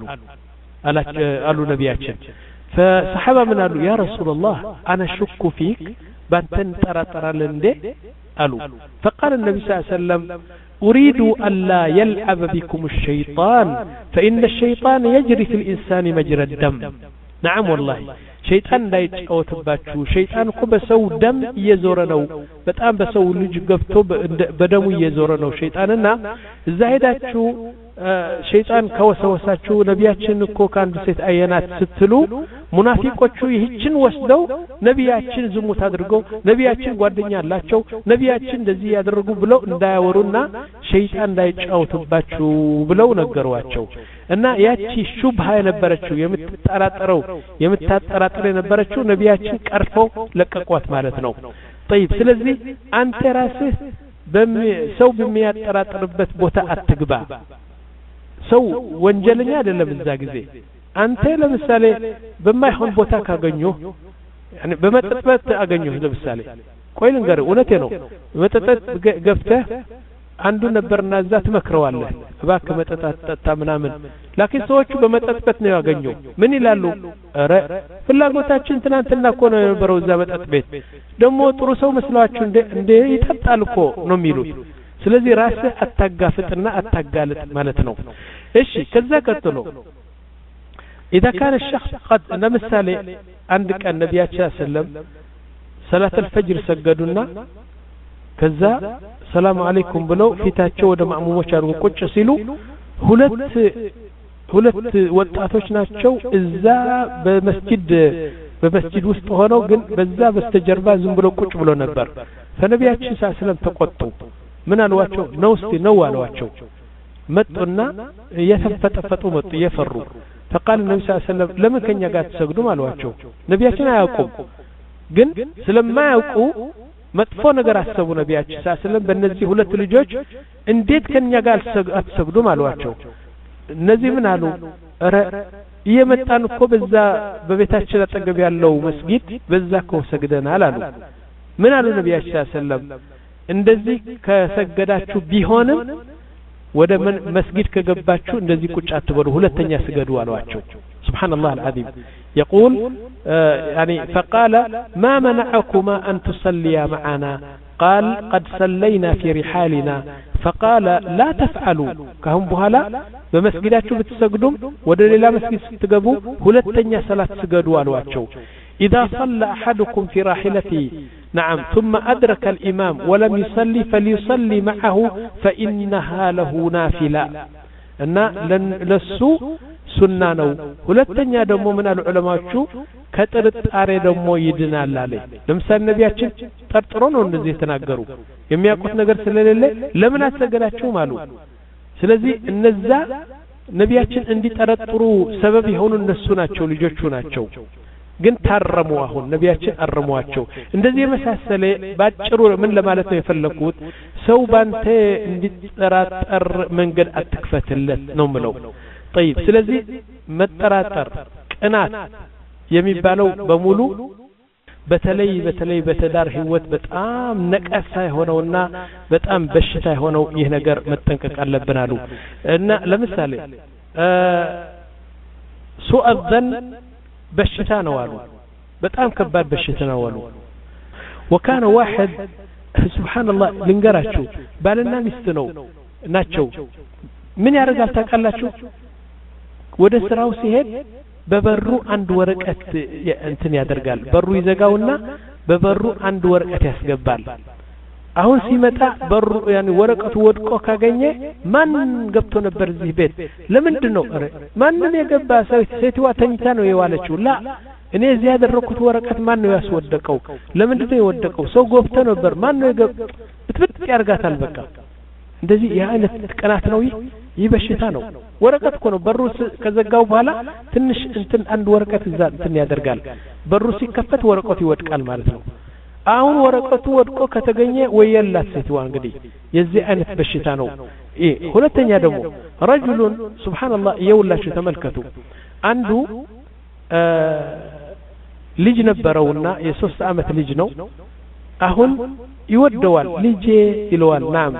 አሉ ነብያችን فصحابه من قالوا يا رسول الله انا شك فيك بانتن ترى እንዴ አሉ فقال النبي صلى الله عليه وسلم أريد أن لا يلعب بكم الشيطان فإن الشيطان يجري في الإنسان مجرى الدم نعم والله شيطان لا يتعوتباتشو شيطان كو بسو دم يزورنو بتام بسو لج قفتو بدمو يزورنو شيطاننا زايداتشو شيطان كوسوساتشو ነቢያችን እኮ ካንድ ሴት አየናት ስትሉ ሙናፊቆቹ ይህችን ወስደው ነቢያችን ዝሙት አድርገው ነቢያችን ጓደኛ አላቸው ነቢያችን እንደዚህ ያደርጉ ብለው እንዳያወሩና ሸይጣን እንዳይጫወቱባችሁ ብለው ነገሯቸው እና ያቺ ሹብሃ የነበረችው የምትጠራጠረው የምታጠራጥር የነበረችው ነቢያችን ቀርፈው ለቀቋት ማለት ነው طيب ስለዚህ አንተ ራስህ በሰው በሚያጠራጥርበት ቦታ አትግባ ሰው ወንጀለኛ አይደለም እዛ ጊዜ አንተ ለምሳሌ በማይሆን ቦታ ካገኙ يعني በመጠጥበት አገኙ ለምሳሌ ቆይ ልንገር እውነቴ ነው በመጠጥበት ገብተህ አንዱ ነበርና እዛ ትመክረዋለህ እባክህ መጠጣት ጠጣ ምናምን لكن ሰዎቹ በመጠጥበት ነው ያገኙ ምን ይላሉ አረ ፍላጎታችን ትናንትና እኮ ነው የነበረው እዛ መጠጥ ቤት ደግሞ ጥሩ ሰው መስሏችሁ እንደ እንደ ይጠጣል እኮ ነው የሚሉት ስለዚህ ራስህ አታጋፍጥና አታጋልጥ ማለት ነው እሺ ከዛ ቀጥሎ اذا كان الشخص قد ለምሳሌ አንድ ቀን ነብያችን ሰለም ሰላት الفجر ሰገዱና ከዛ ሰላም አለይኩም ብለው ፊታቸው ወደ ማእሙሞች አድርገው ቁጭ ሲሉ ሁለት ሁለት ወጣቶች ናቸው እዛ በመስጊድ በመስጊድ ውስጥ ሆነው ግን በዛ በስተጀርባ ዝም ብለው ቁጭ ብለው ነበር ፈነቢያችን ሰለም ተቆጡ ምን አልዋቸው ነው እስቲ ነው አልዋቸው መጡና የተፈጠፈጡ መጡ የፈሩ فقال النبي صلى الله عليه وسلم لما كان يقعد تسجدوا አልዋቸው ነብያችን አያውቁም ግን ስለማያውቁ መጥፎ ነገር አሰቡ ነብያችን ሰለላሁ ዐለይሂ ወሰለም በእነዚህ ሁለት ልጆች እንዴት ከኛ ጋር አትሰግዱም አልዋቸው እነዚህ ምን አሉ አረ እየመጣን እኮ በዛ በቤታችን አጠገብ ያለው መስጊድ በዛ እኮ ሰግደናል አሉ ምን አሉ ነብያችን ሰለላሁ ዐለይሂ ወሰለም እንደዚህ ከሰገዳችሁ ቢሆንም ወደ መስጊድ ከገባችሁ እንደዚህ ቁጭ አትበሉ ሁለተኛ ስገዱ አሏቸው ሱብሃንአላህ አልዓዚም يقول آه يعني فقال ما منعكما أن تصليا معنا قال قد صلينا في رحالنا فقال لا تفعلوا كهم بهلا بمسجداتكم بتسجدوا ودليل لا مسجد تجبوا هلتنيا صلاة سجدوا والواتشو إذا صلى أحدكم في راحلته نعم ثم أدرك الإمام ولم يصلي فليصلي معه فإنها له نافلة أن للسوء سنة نو هلتنيا دمو من العلماء شو كترت أري دمو يدنا لالي لمسا النبياتشن ترطرون ونزيه تناقروا يمي أقوت نقر سلالي لمن أتسقلات شو مالو سلزي النزا نبياتشن اندي ترطروا سبب يهون النسونا شو لجوشونا شو ግን ታረሙ አሁን ነብያችን አረሟቸው እንደዚህ መሳሰለ ባጭሩ ምን ለማለት ነው የፈለኩት ሰው ባንተ እንዲጠራጠር መንገድ አትክፈትለት ነው ምለው طيب ስለዚህ መጠራጠር ቅናት የሚባለው በሙሉ በተለይ በተለይ በተዳር ህይወት በጣም ነቀሳ የሆነውና በጣም በሽታ የሆነው ይህ ነገር መጠንቀቅ አለብን አሉ እና ለምሳሌ ሱء الظن بشتا نوالو بتام كبار بشتا نوالو وكان واحد سبحان الله لنقراتشو بالنا مستنو ناتشو من يارجال تاكالاتشو ወደ ስራው ሲሄድ በበሩ አንድ ወረቀት እንትን ያደርጋል በሩ ይዘጋውና በበሩ አንድ ወረቀት ያስገባል አሁን ሲመጣ በሩ ያኒ ወረቀቱ ወድቆ ካገኘ ማን ገብቶ ነበር እዚህ ቤት ለምንድነው አረ ማንንም የገባ ሰው ሴትዋ ተኝታ ነው የዋለችው ላ እኔ እዚህ ያደረኩት ወረቀት ማን ነው ያስወደቀው ለምንድነው የወደቀው ሰው ገብቶ ነበር ማን ነው የገባ ብትብት ያርጋታል በቃ እንደዚህ ያ አይነት ቅናት ነው ይህ በሽታ ነው ወረቀት እኮ ነው በሩ ከዘጋው በኋላ ትንሽ እንትን አንድ ወረቀት እዛ እንትን ያደርጋል በሩ ሲከፈት ወረቀቱ ይወድቃል ማለት ነው አሁን ወረቀቱ ወድቆ ከተገኘ ወየላት ሴትዋ እንግዲህ የዚህ አይነት በሽታ ነው እ ሁለተኛ ደግሞ ረጁሉን ሱብሃንአላህ ይውላችሁ ተመልከቱ አንዱ ልጅ ነበረውና የሶስት አመት ልጅ ነው አሁን ይወደዋል ልጄ ይለዋል ናም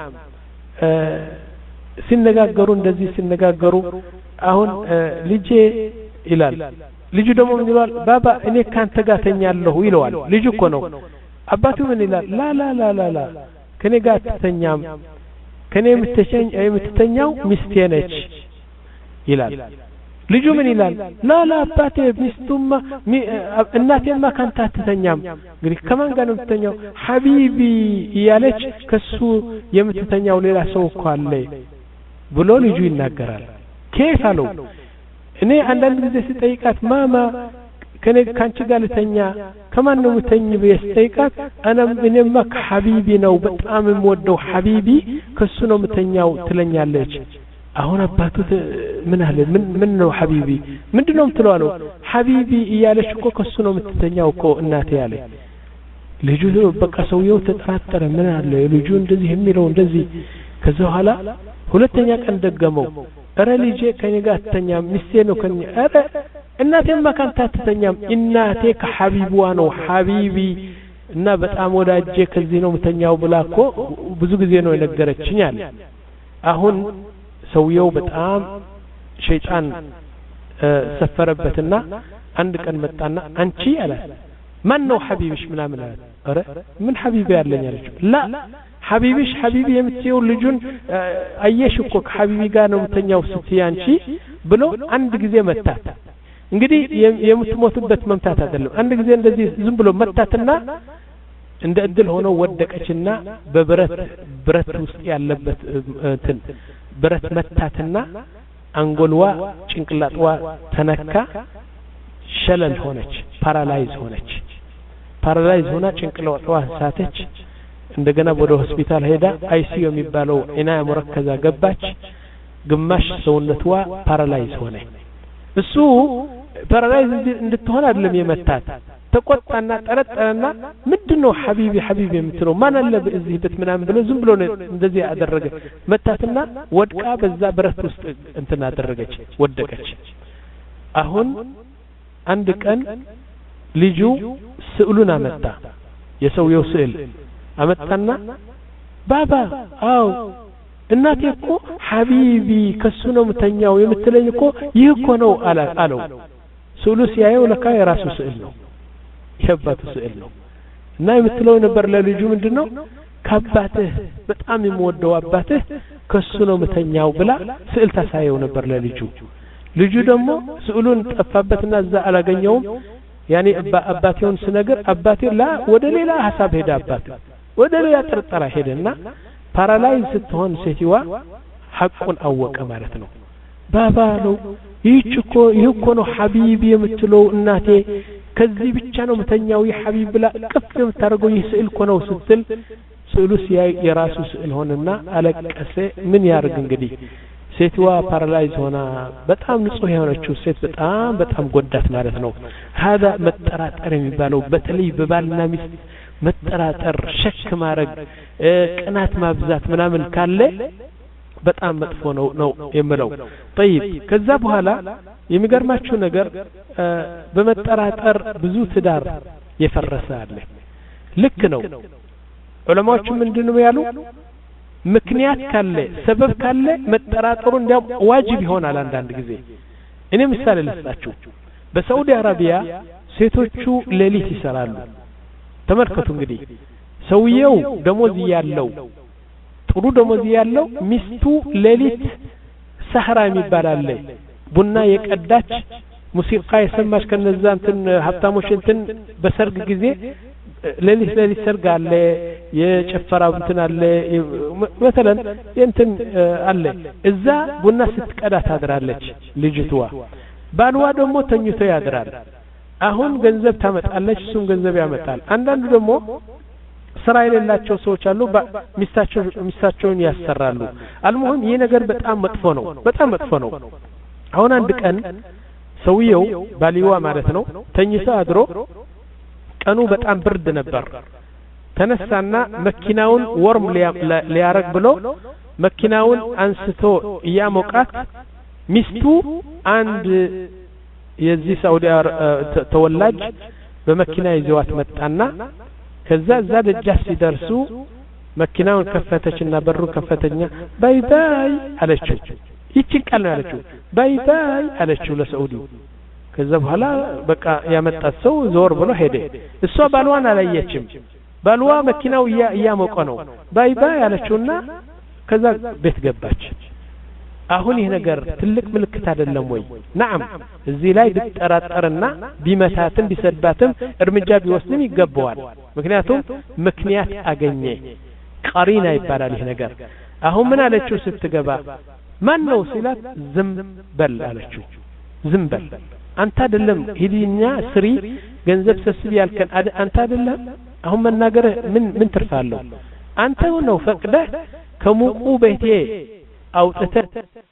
ሲነጋገሩ እንደዚህ ሲነጋገሩ አሁን ልጄ ይላል ልጁ ደግሞ ምን ይላል ባባ እኔ ካንተ ጋር ተኛለሁ ይለዋል ልጁ እኮ ነው አባቱ ምን ይላል ላ ላ ላ ላ ላ ከኔ ጋር ተኛም ከኔ የምትተኛው የምትተኛው ሚስቴ ነች ይላል ልጁ ምን ይላል ላ ላ አባቴ ሚስቱማ እናቴማ ካንተ አትተኛም እንግዲህ ከማን ጋር ነው የምትተኛው ሐቢቢ እያለች ከሱ የምትተኛው ሌላ ሰው እኮ አለ ብሎ ልጁ ይናገራል ከየት አለው እኔ አንዳንድ ጊዜ ስጠይቃት ማማ ከኔ ካንቺ ጋር ልተኛ ከማን ነው የምተኝ በስጠይቃት አና እኔማ ሐቢቢ ነው በጣም የምወደው ሐቢቢ ከሱ ነው የምተኛው ትለኛለች አሁን አባቱ ምን አለ ምን ምን ነው ሐቢቢ ምንድነው የምትለው አለው ሐቢቢ እያለች እኮ ከሱ ነው የምትተኛው እኮ እናቴ ያለ ልጁ በቃ ሰውየው ተጠራጠረ ምን አለ ልጁ እንደዚህ የሚለው እንደዚህ ከዛ በኋላ ሁለተኛ ቀን ደገመው አረ ልጄ ከኔ ጋር ተኛም ሚስቴ ነው ከኔ አረ እናቴማ ካንተ አትተኛም እናቴ ከሐቢብዋ ነው ሐቢቢ እና በጣም ወዳጄ ከዚህ ነው የምተኛው ብላኮ ብዙ ጊዜ ነው የነገረችኝ አለ አሁን ሰውየው በጣም ሸይጣን ሰፈረበትና አንድ ቀን መጣና አንቺ አለ ማን ነው ሐቢብሽ ምናምን አለ አረ ምን ሐቢብ ያለኝ አለች ላ ሐቢብሽ ሐቢቢ የምትየው ልጁን አየሽ እኮ ከሐቢቢ ጋር ነው የምተኛው ስትይ አንቺ ብሎ አንድ ጊዜ መታት እንግዲህ የምትሞትበት መምታት አይደለም አንድ ጊዜ እንደዚህ ዝም ብሎ መታትና እንደ እድል ሆኖ ወደቀችና በብረት ብረት ውስጥ ያለበት እንትን ብረት መታትና አንጎልዋ ጭንቅላጥዋ ተነካ ሸለል ሆነች ፓራላይዝ ሆነች ፓራላይዝ ሆና ጭንቅላጥዋ ሳተች እንደገና ወደ ሆስፒታል ሄዳ አይሲዩ የሚባለው ኢናያ ሙረከዛ ገባች ግማሽ ሰውነቷ ፓራላይዝ ሆነ እሱ ፓራላይዝ እንድትሆን አይደለም የመታት ተቆጣና ጠረጠረና ምንድነው ሐቢቢ ሐቢቢ የምትለው ማን አለ በዚህ ቤት ምናምን ብሎ ዝም ብሎ እንደዚህ ያደረገ መታትና ወድቃ በዛ ብረት ውስጥ እንትና አደረገች ወደቀች አሁን አንድ ቀን ልጁ ስዕሉን አመጣ የሰውየው ስዕል አመጣና ባባ አው እናቴ እኮ ሐቢቢ ከሱ ነው ምተኛው የምትለኝ እኮ ይህ እኮ ነው አለው። ስዕሉ ሲያየው ለካ የራሱ ስዕል ነው የአባቱ ስዕል ነው። እና የምትለው ነበር ለልጁ ምንድነው ከአባትህ በጣም የሚወደው አባትህ ከሱ ነው ምተኛው ብላ ስዕል ታሳየው ነበር ለልጁ። ልጁ ደግሞ ስዕሉን ጠፋበትና እዛ አላገኘውም። ያኔ አባቴውን ስነግር አባቴ ላ ወደ ሌላ ሐሳብ ሄደ አባቴ ወደ ሌላ ጥርጥር ሄደና ፓራላይዝ ስትሆን ሴትዋ ሐቁን አወቀ ማለት ነው። ባባ ነው ይህች እኮ ይህ እኮ ነው ሐቢቢ የምትለው እናቴ ከዚህ ብቻ ነው ምተኛው የሐቢብ ብላ ቅፍ የምታደርገው ይህ ስዕል እኮ ነው ስትል ስዕሉ ሲያይ የራሱ ስዕል ሆነና አለቀሰ። ምን ያርግ እንግዲህ ሴትዋ ፓራላይዝ ሆና በጣም ንጹህ የሆነችው ሴት በጣም በጣም ጎዳት ማለት ነው። هذا መጠራጠር የሚባለው በተለይ በባልና ሚስት መጠራጠር ሸክ ማድረግ ቅናት ማብዛት ምናምን ካለ በጣም መጥፎ ነው ነው የምለው። طيب ከዛ በኋላ የሚገርማችሁ ነገር በመጠራጠር ብዙ ትዳር የፈረሰ አለ። ልክ ነው ዑለማዎቹ ምንድነው ያሉ ምክንያት ካለ ሰበብ ካለ መጠራጠሩ እንዲያው ዋጅብ ይሆናል አንዳንድ ጊዜ። እኔ ምሳሌ ልስጣችሁ። በሳዑዲ አረቢያ ሴቶቹ ሌሊት ይሰራሉ። ተመልከቱ እንግዲህ ሰውየው ደሞዝ ያለው ጥሩ ደሞዝ ያለው ሚስቱ ሌሊት ሰህራ የሚባል አለ ቡና የቀዳች ሙዚቃ የሰማች ከነዛ እንትን ሀብታሞች እንትን በሰርግ ጊዜ ሌሊት ሌሊት ሰርግ አለ የጨፈራው እንትን አለ مثلا እንትን አለ እዛ ቡና ስትቀዳ ታድራለች ልጅቷ። ባልዋ ደግሞ ተኝቶ ያድራል። አሁን ገንዘብ ታመጣለች እሱም ገንዘብ ያመጣል። አንዳንዱ ደግሞ ስራ የሌላቸው ሰዎች አሉ ሚስታቸው ሚስታቸውን ያሰራሉ። አልሙሁም ይሄ ነገር በጣም መጥፎ ነው በጣም መጥፎ ነው። አሁን አንድ ቀን ሰውየው ባልዋ ማለት ነው ተኝቶ አድሮ ቀኑ በጣም ብርድ ነበር። ተነሳና መኪናውን ወርም ሊያረግ ብሎ መኪናውን አንስቶ ያሞቃት ሚስቱ አንድ የዚህ ሳውዲ ተወላጅ በመኪና ይዘዋት መጣና ከዛ እዛ ደጃፍ ሲደርሱ መኪናውን ከፈተችና በሩ ከፈተኛ ባይ ባይ አለችው። ይቺን ቃል ነው ያለችው ባይ ባይ አለችው ለሳውዲው። ከዛ በኋላ በቃ ያመጣት ሰው ዞር ብሎ ሄደ። እሷ ባልዋን አላየችም። ባልዋ መኪናው ያሞቀ ነው ባይ ባይ አለችውና ከዛ ቤት ገባች። አሁን ይሄ ነገር ትልቅ ምልክት አይደለም ወይ? ነዓም እዚህ ላይ ቢጠራጠርና ቢመታትም ቢሰድባትም እርምጃ ቢወስድም ይገባዋል። ምክንያቱም ምክንያት አገኘ ቀሪና ይባላል ይሄ ነገር። አሁን ምን አለችው ስትገባ ማን ነው ሲላት ዝም በል አለችው። ዝም በል አንተ አይደለም ሂድኛ ስሪ ገንዘብ ሰብስቢ ያልከን አንተ አይደለም አሁን መናገር ምን ምን ትርፋለሁ? አንተ ነው ፈቅደህ ከሙቁ ቤቴ አውጥተህ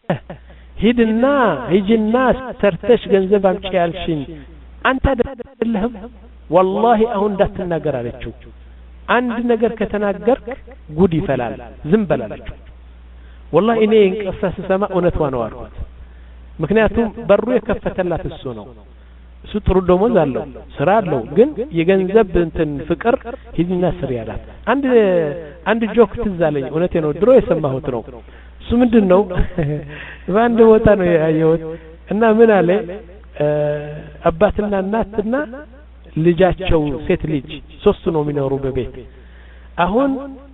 ሂድና ሂጅና ሰርተሽ ገንዘብ አምጪ ያልሽኝ አንተ አይደለም والله አሁን እንዳትናገር አለችው። አንድ ነገር ከተናገርክ ጉድ ይፈላል ዝም በል አለችው። والله እኔ እንቅፋ ስሰማ እውነቷ ነው አልኩት። ምክንያቱም በሩ የከፈተላት እሱ ነው። እሱ ጥሩ ደሞዝ አለው ስራ አለው ግን የገንዘብ እንትን ፍቅር ሂድና ስሪ ያላት። አንድ አንድ ጆክ ትዝ አለኝ እውነቴ ነው ድሮ የሰማሁት ነው። እሱ ምንድነው በአንድ ቦታ ነው ያየሁት እና ምን አለ አባትና እናትና ልጃቸው ሴት ልጅ ሶስቱ ነው የሚኖሩ በቤት። አሁን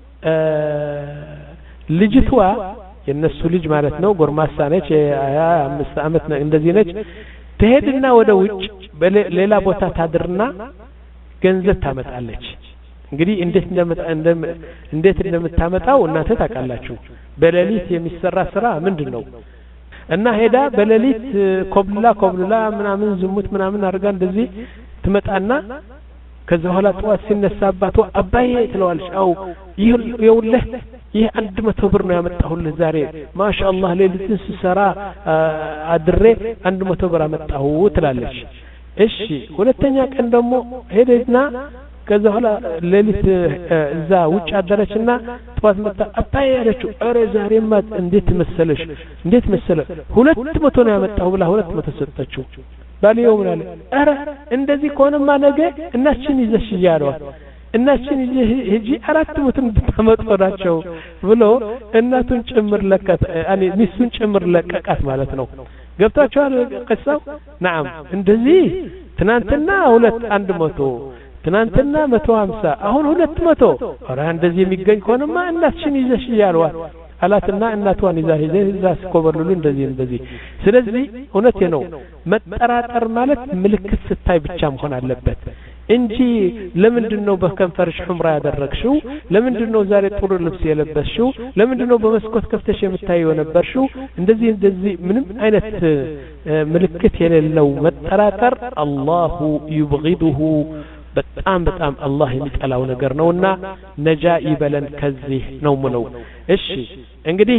ልጅቷ የነሱ ልጅ ማለት ነው ጎርማሳ ነች የሀያ አምስት አመት እንደዚህ ነች። ትሄድና ወደ ውጭ በሌላ ቦታ ታድርና ገንዘብ ታመጣለች። እንግዲህ እንዴት እንደምታ እንዴት እንደምታመጣው እናንተ ታውቃላችሁ። በሌሊት የሚሰራ ስራ ምንድነው? እና ሄዳ በሌሊት ኮብላ ኮብላ ምናምን ዝሙት ምናምን አርጋ እንደዚህ ትመጣና ከዛ በኋላ ጧት ሲነሳባት አባዬ ትለዋለች። አው ይኸውልህ ይህ አንድ መቶ ብር ነው ያመጣሁልህ ዛሬ ማሻአላህ ሌሊትን ስሰራ አድሬ አንድ መቶ ብር አመጣሁ ትላለች። እሺ ሁለተኛ ቀን ደግሞ ሄደና ከዛ በኋላ ሌሊት እዛ ውጭ አደረችና ጧት መጣ አባዬ አለችው። አረ ዛሬማ እንዴት መሰለሽ እንዴት መሰለ ሁለት መቶ ነው ያመጣሁ ብላ ሁለት መቶ ሰጠችው። ባልየው ምን አለ? አረ እንደዚህ ከሆነማ ነገ እናችን ይዘሽ ይያለዋል እናችን ሂጂ አራት ሙትን ተመጥፈራቸው ብሎ እናቱን ጭምር ለቀት አኒ ሚስቱን ጭምር ለቀቃት ማለት ነው ገብታችኋል ቅሳው نعم እንደዚህ ትናንትና ሁለት አንድ መቶ ትናንትና መቶ ሃምሳ አሁን ሁለት መቶ ኧረ እንደዚህ የሚገኝ ከሆነማ እናትሽን ይዘሽ ያሏት አላትና እናቷን ይዛ ሄደ እዛ ስኮበሉሉ እንደዚህ እንደዚህ ስለዚህ እውነቴ ነው መጠራጠር ማለት ምልክት ስታይ ብቻ መሆን አለበት እንጂ ለምንድነው በከንፈርሽ ሑምራ ያደረግሽው ለምንድነው ዛሬ ጥሩ ልብስ የለበስሽው ለምንድነው በመስኮት ከፍተሽ የምታየው ነበርሽው እንደዚህ እንደዚህ ምንም አይነት ምልክት የሌለው መጠራጠር አላሁ ይብغضه በጣም በጣም አላህ የሚጠላው ነገር ነውና ነጃ ይበለን ከዚህ ነው ምለው እሺ እንግዲህ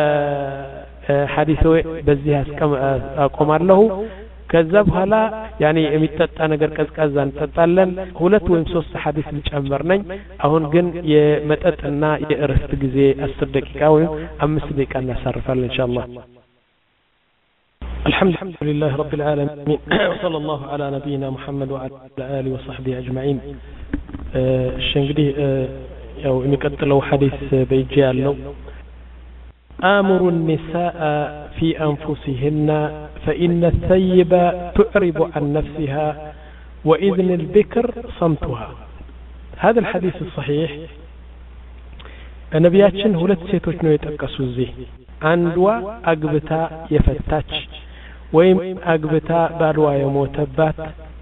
ሐዲሱ በዚህ አቆማለሁ ከዛ በኋላ ያኒ የሚጠጣ ነገር ቀዝቃዛ እንጠጣለን ሁለት ወይም ሶስት ሐዲስ ልጨምር ነኝ አሁን ግን የመጠጥና የእረፍት ጊዜ አስር ደቂቃ ወይም አምስት ደቂቃ እናሳርፋለን ኢንሻአላህ الحمد لله رب العالمين وصلى الله على نبينا محمد وعلى آله وصحبه أجمعين الشنقدي أو يقتلوا حديث بيجي له آمر النساء في أنفسهن فإن الثيب تعرب عن نفسها وإذن البكر صمتها هذا الحديث الصحيح نبياتشن هلت سيتوش نو يتقسو زي عندوا أقبتا يفتاش ወይም አግብታ ባልዋ የሞተባት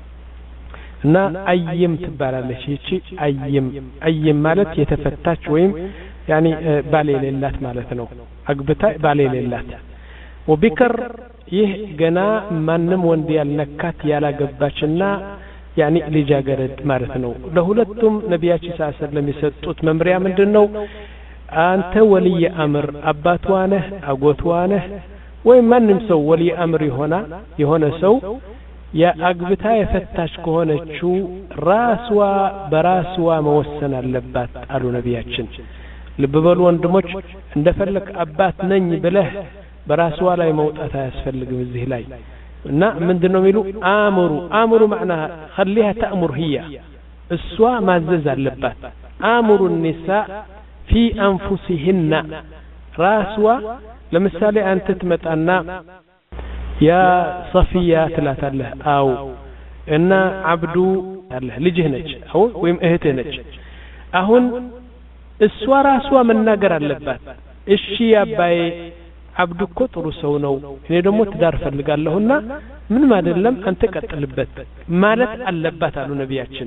እና አይም ትባላለች እቺ አይም አይም ማለት የተፈታች ወይም ያኒ ባል የሌላት ማለት ነው አግብታ ባል የሌላት ወቢከር ይህ ገና ማንም ወንድ ያልነካት ያላገባችና ያኒ ልጃገረድ ማለት ነው ለሁለቱም ነብያችን ሰለላሁ ዐለይሂ ወሰለም የሰጡት መምሪያ ምንድነው አንተ ወልይ አምር አባቷ ነህ አጎቷ ነህ ወይ ማንም ሰው ወሊ አምር ይሆና የሆነ ሰው ያአግብታ የፈታች ከሆነችው ራስዋ በራስዋ መወሰን አለባት አሉ ነብያችን ልብበሉ ወንድሞች እንደፈለክ አባት ነኝ ብለህ በራስዋ ላይ መውጣት አያስፈልግም እዚህ ላይ እና ምንድነው የሚሉ አምሩ አምሩ معناها خليها تأمر هي እሷ ማዘዝ አለባት አምሩ النساء في أنفسهن ራስዋ ለምሳሌ አንተ ትመጣና ያ ሶፊያ ትላታለህ አው እና አብዱ አለህ ልጅህ ነች አው ወይም እህትህ ነች አሁን እሷ ራስዋ መናገር አለባት እሺ አባዬ አብዱ እኮ ጥሩ ሰው ነው እኔ ደግሞ ትዳር ፈልጋለሁና ምንም አይደለም አንተ ቀጥልበት ማለት አለባት አሉ ነብያችን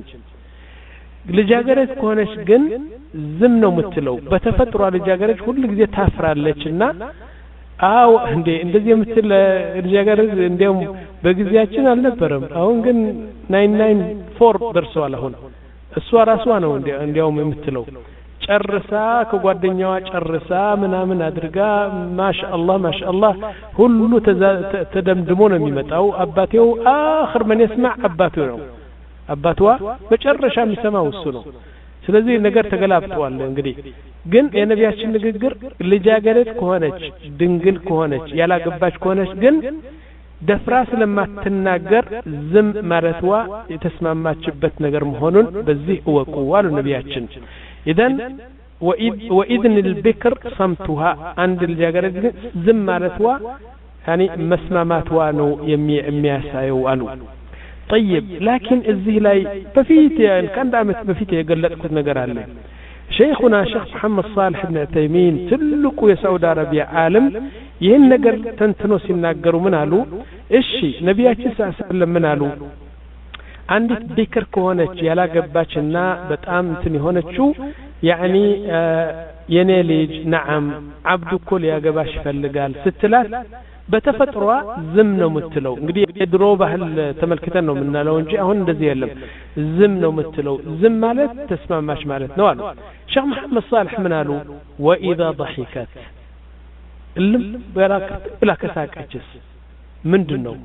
ልጃገረድ ከሆነች ግን ዝም ነው የምትለው በተፈጥሯ ልጃገረድ ሁሉ ጊዜ ታፍራለችና አው እንዴ እንደዚህ የምትል ልጃገረድ እንደውም በጊዜያችን አልነበረም አሁን ግን ናይን ናይን ፎር ደርሷል አሁን እሷ ራስዋ ነው እንደውም የምትለው ጨርሳ ከጓደኛዋ ጨርሳ ምናምን አድርጋ ማሻአላህ ማሻአላህ ሁሉ ተደምድሞ ነው የሚመጣው አባቴው አخر من يسمع አባቱ ነው አባቷ መጨረሻ የሚሰማው እሱ ነው ስለዚህ ነገር ተገላብጧል እንግዲህ ግን የነቢያችን ንግግር ልጃገረድ ከሆነች ድንግል ከሆነች ያላገባች ከሆነች ግን ደፍራ ስለማትናገር ዝም ማለትዋ የተስማማችበት ነገር መሆኑን በዚህ እወቁ አሉ ነቢያችን إذن وإذن البكر صمتها عند الجاغرد زم مالتوا يعني مسماماتوا نو يمياسايو أنو طيب لكن الزي لاي بفيت يعني كان دعمت بفيت يقلقت نقر عليه شيخنا شيخ محمد صالح بن عثيمين تلقوا يا سعود عربية عالم يهن نقر تنتنو سنناقروا من قالوا الشي نبياتي صلى الله عليه وسلم من قالوا عندك بكر كونت يلا قباتشنا بتأم تني هونتشو يعني آه ينالج نعم عبد كل يا قباش فلقال ستلات بتفتروا زمنو متلو እንግዲህ የድሮ ባህል ተመልክተን ነው ምናለው እንጂ አሁን እንደዚህ የለም ዝምነው متلو ዝም ማለት ተስማማሽ ማለት ነው አሉ ሼክ መሐመድ ሷሊህ ምን አሉ واذا ضحكت እልም ብላ ከሳቀችስ ምንድነው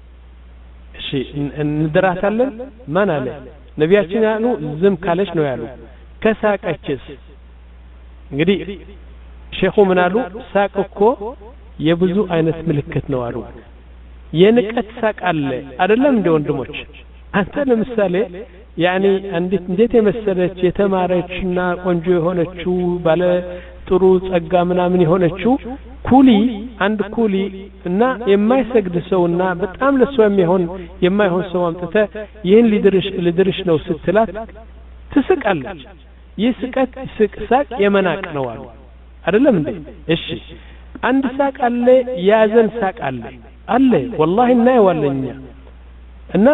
እሺ እንደራታለን ማን አለ ነቢያችን ያሉ ዝም ካለች ነው ያሉ ከሳቀችስ እንግዲህ ሼኹ ምን አሉ ሳቅ እኮ የብዙ አይነት ምልክት ነው አሉ የንቀት ሳቅ አለ አይደለም እንደ ወንድሞች አንተ ለምሳሌ يعني እንዴት እንዴት የመሰለች የተማረችና ቆንጆ የሆነችው ባለ ጥሩ ጸጋ ምናምን የሆነችው ኩሊ አንድ ኩሊ እና የማይሰግድ ሰውና በጣም ለሱ የሚሆን የማይሆን ሰው አምጥተ ይሄን ሊድርሽ ሊድርሽ ነው ስትላት ትስቃለች ይስቀት ስቅሳቅ የመናቅ ነው አሉ አይደለም እንዴ እሺ አንድ ሳቅ አለ ያዘን ሳቅ አለ አለ والله እናየዋለኛ እና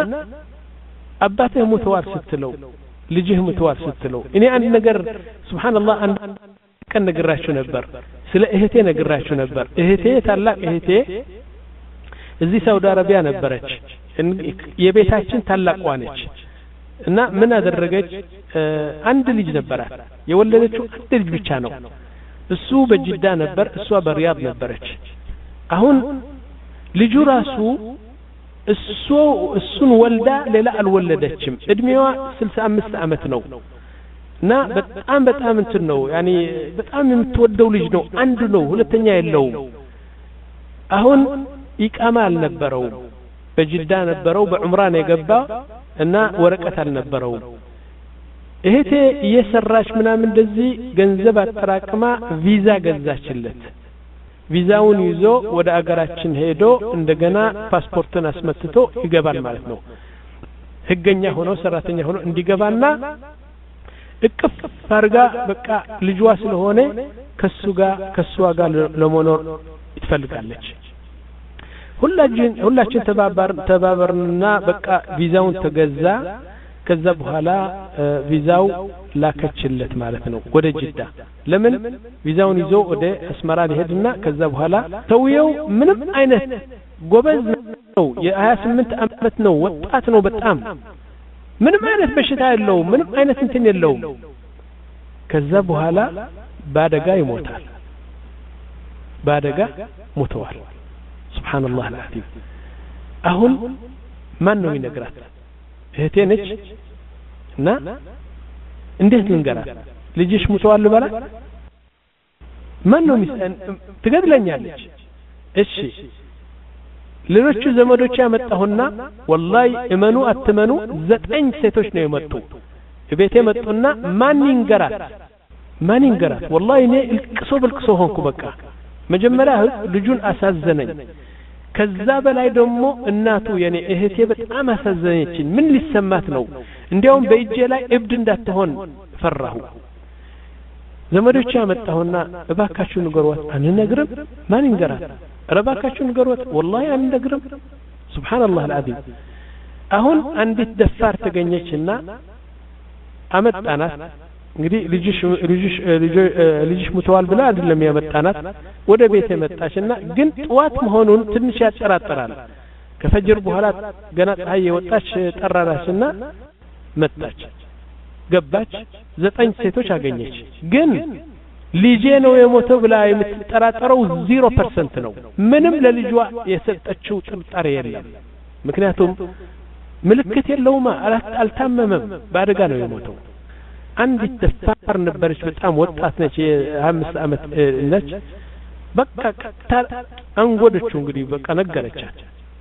አባትህ ሞተዋል ስትለው ልጅህ ሞተዋል ስትለው እኔ አንድ ነገር ሱብሃንአላህ አንድ ቀን ነግራችሁ ነበር ስለ እህቴ ነግራችሁ ነበር እህቴ ታላቅ እህቴ እዚህ ሳውዲ አረቢያ ነበረች የቤታችን ታላቋ ነች እና ምን አደረገች አንድ ልጅ ነበራት የወለደችው አንድ ልጅ ብቻ ነው እሱ በጅዳ ነበር እሷ በሪያድ ነበረች አሁን ልጁ ራሱ እሱ እሱን ወልዳ ሌላ አልወለደችም እድሜዋ ስልሳ አምስት አመት ነው እና በጣም በጣም እንትን ነው يعني በጣም የምትወደው ልጅ ነው አንድ ነው ሁለተኛ የለውም አሁን ኢቃማ አልነበረው በጅዳ ነበረው በዑምራን የገባ እና ወረቀት አልነበረው እህቴ እየሰራች ምናምን እንደዚህ ገንዘብ አጠራቅማ ቪዛ ገዛችለት ቪዛውን ይዞ ወደ አገራችን ሄዶ እንደገና ፓስፖርቱን አስመትቶ ይገባል ማለት ነው ህገኛ ሆኖ ሰራተኛ ሆኖ እንዲገባና እቅፍ አርጋ በቃ ልጅዋ ስለሆነ ከሱ ጋር ከሱ ጋር ለመኖር ትፈልጋለች ሁላችን ሁላችን ተባባር ተባበርና በቃ ቪዛውን ተገዛ ከዛ በኋላ ቪዛው ላከችለት ማለት ነው ወደ ጅዳ ለምን ቪዛውን ይዞ ወደ አስመራ ሊሄድና ከዛ በኋላ ተውየው ምንም አይነት ጎበዝ ነው የ28 አመት ነው ወጣት ነው በጣም ምንም አይነት በሽታ የለውም ምንም አይነት እንትን የለውም ከዛ በኋላ ባደጋ ይሞታል ባደጋ ሞተዋል ሱብሃንአላህ አልዓዚም አሁን ማን ነው ይነግራት እህቴ ነች እና እንዴት ልንገራት ልጅሽ ሞተዋል በላ ማን ነው ትገድለኛለች እሺ ሌሎች ዘመዶች ያመጣሁና ወላሂ እመኑ አትመኑ ዘጠኝ ሴቶች ነው የመጡ ቤቴ መጡና ማን ይንገራት ማን ይንገራት ወላሂ እኔ ልቅሶ በልቅሶ ሆንኩ በቃ መጀመሪያ ልጁን አሳዘነኝ ከዛ በላይ ደግሞ እናቱ የኔ እህቴ በጣም አሳዘነችኝ ምን ሊሰማት ነው እንዲያውም በእጄ ላይ እብድ እንዳትሆን ፈራሁ ዘመዶች ያመጣሁና እባካችሁ ንገሯት አንነግርም ማን ይንገራት ረባካችሁ ንገሯት ወላሂ አንነግርም ሱብሃንአላህ አልዓዚም አሁን አንዲት ደፋር ተገኘችና አመጣናት እንግዲህ ልጅሽ ልጅሽ ልጅሽ ሞተዋል ብላ አይደለም ያመጣናት ወደ ቤት የመጣችና ግን ጥዋት መሆኑን ትንሽ ያጠራጥራል ከፈጅር በኋላ ገና ፀሐይ የወጣች ጠራራችና መጣች ገባች ዘጠኝ ሴቶች አገኘች ግን ልጄ ነው የሞተው ብላ የምትጠራጠረው ዜሮ ፐርሰንት ነው ምንም ለልጇ የሰጠችው ጥርጣሬ የለም ምክንያቱም ምልክት የለውም አልታመመም ባደጋ ነው የሞተው አንድ ተፋር ነበረች በጣም ወጣት ነች የአምስት አመት ነች በቃ አንጎደችው እንግዲህ በቃ ነገረቻት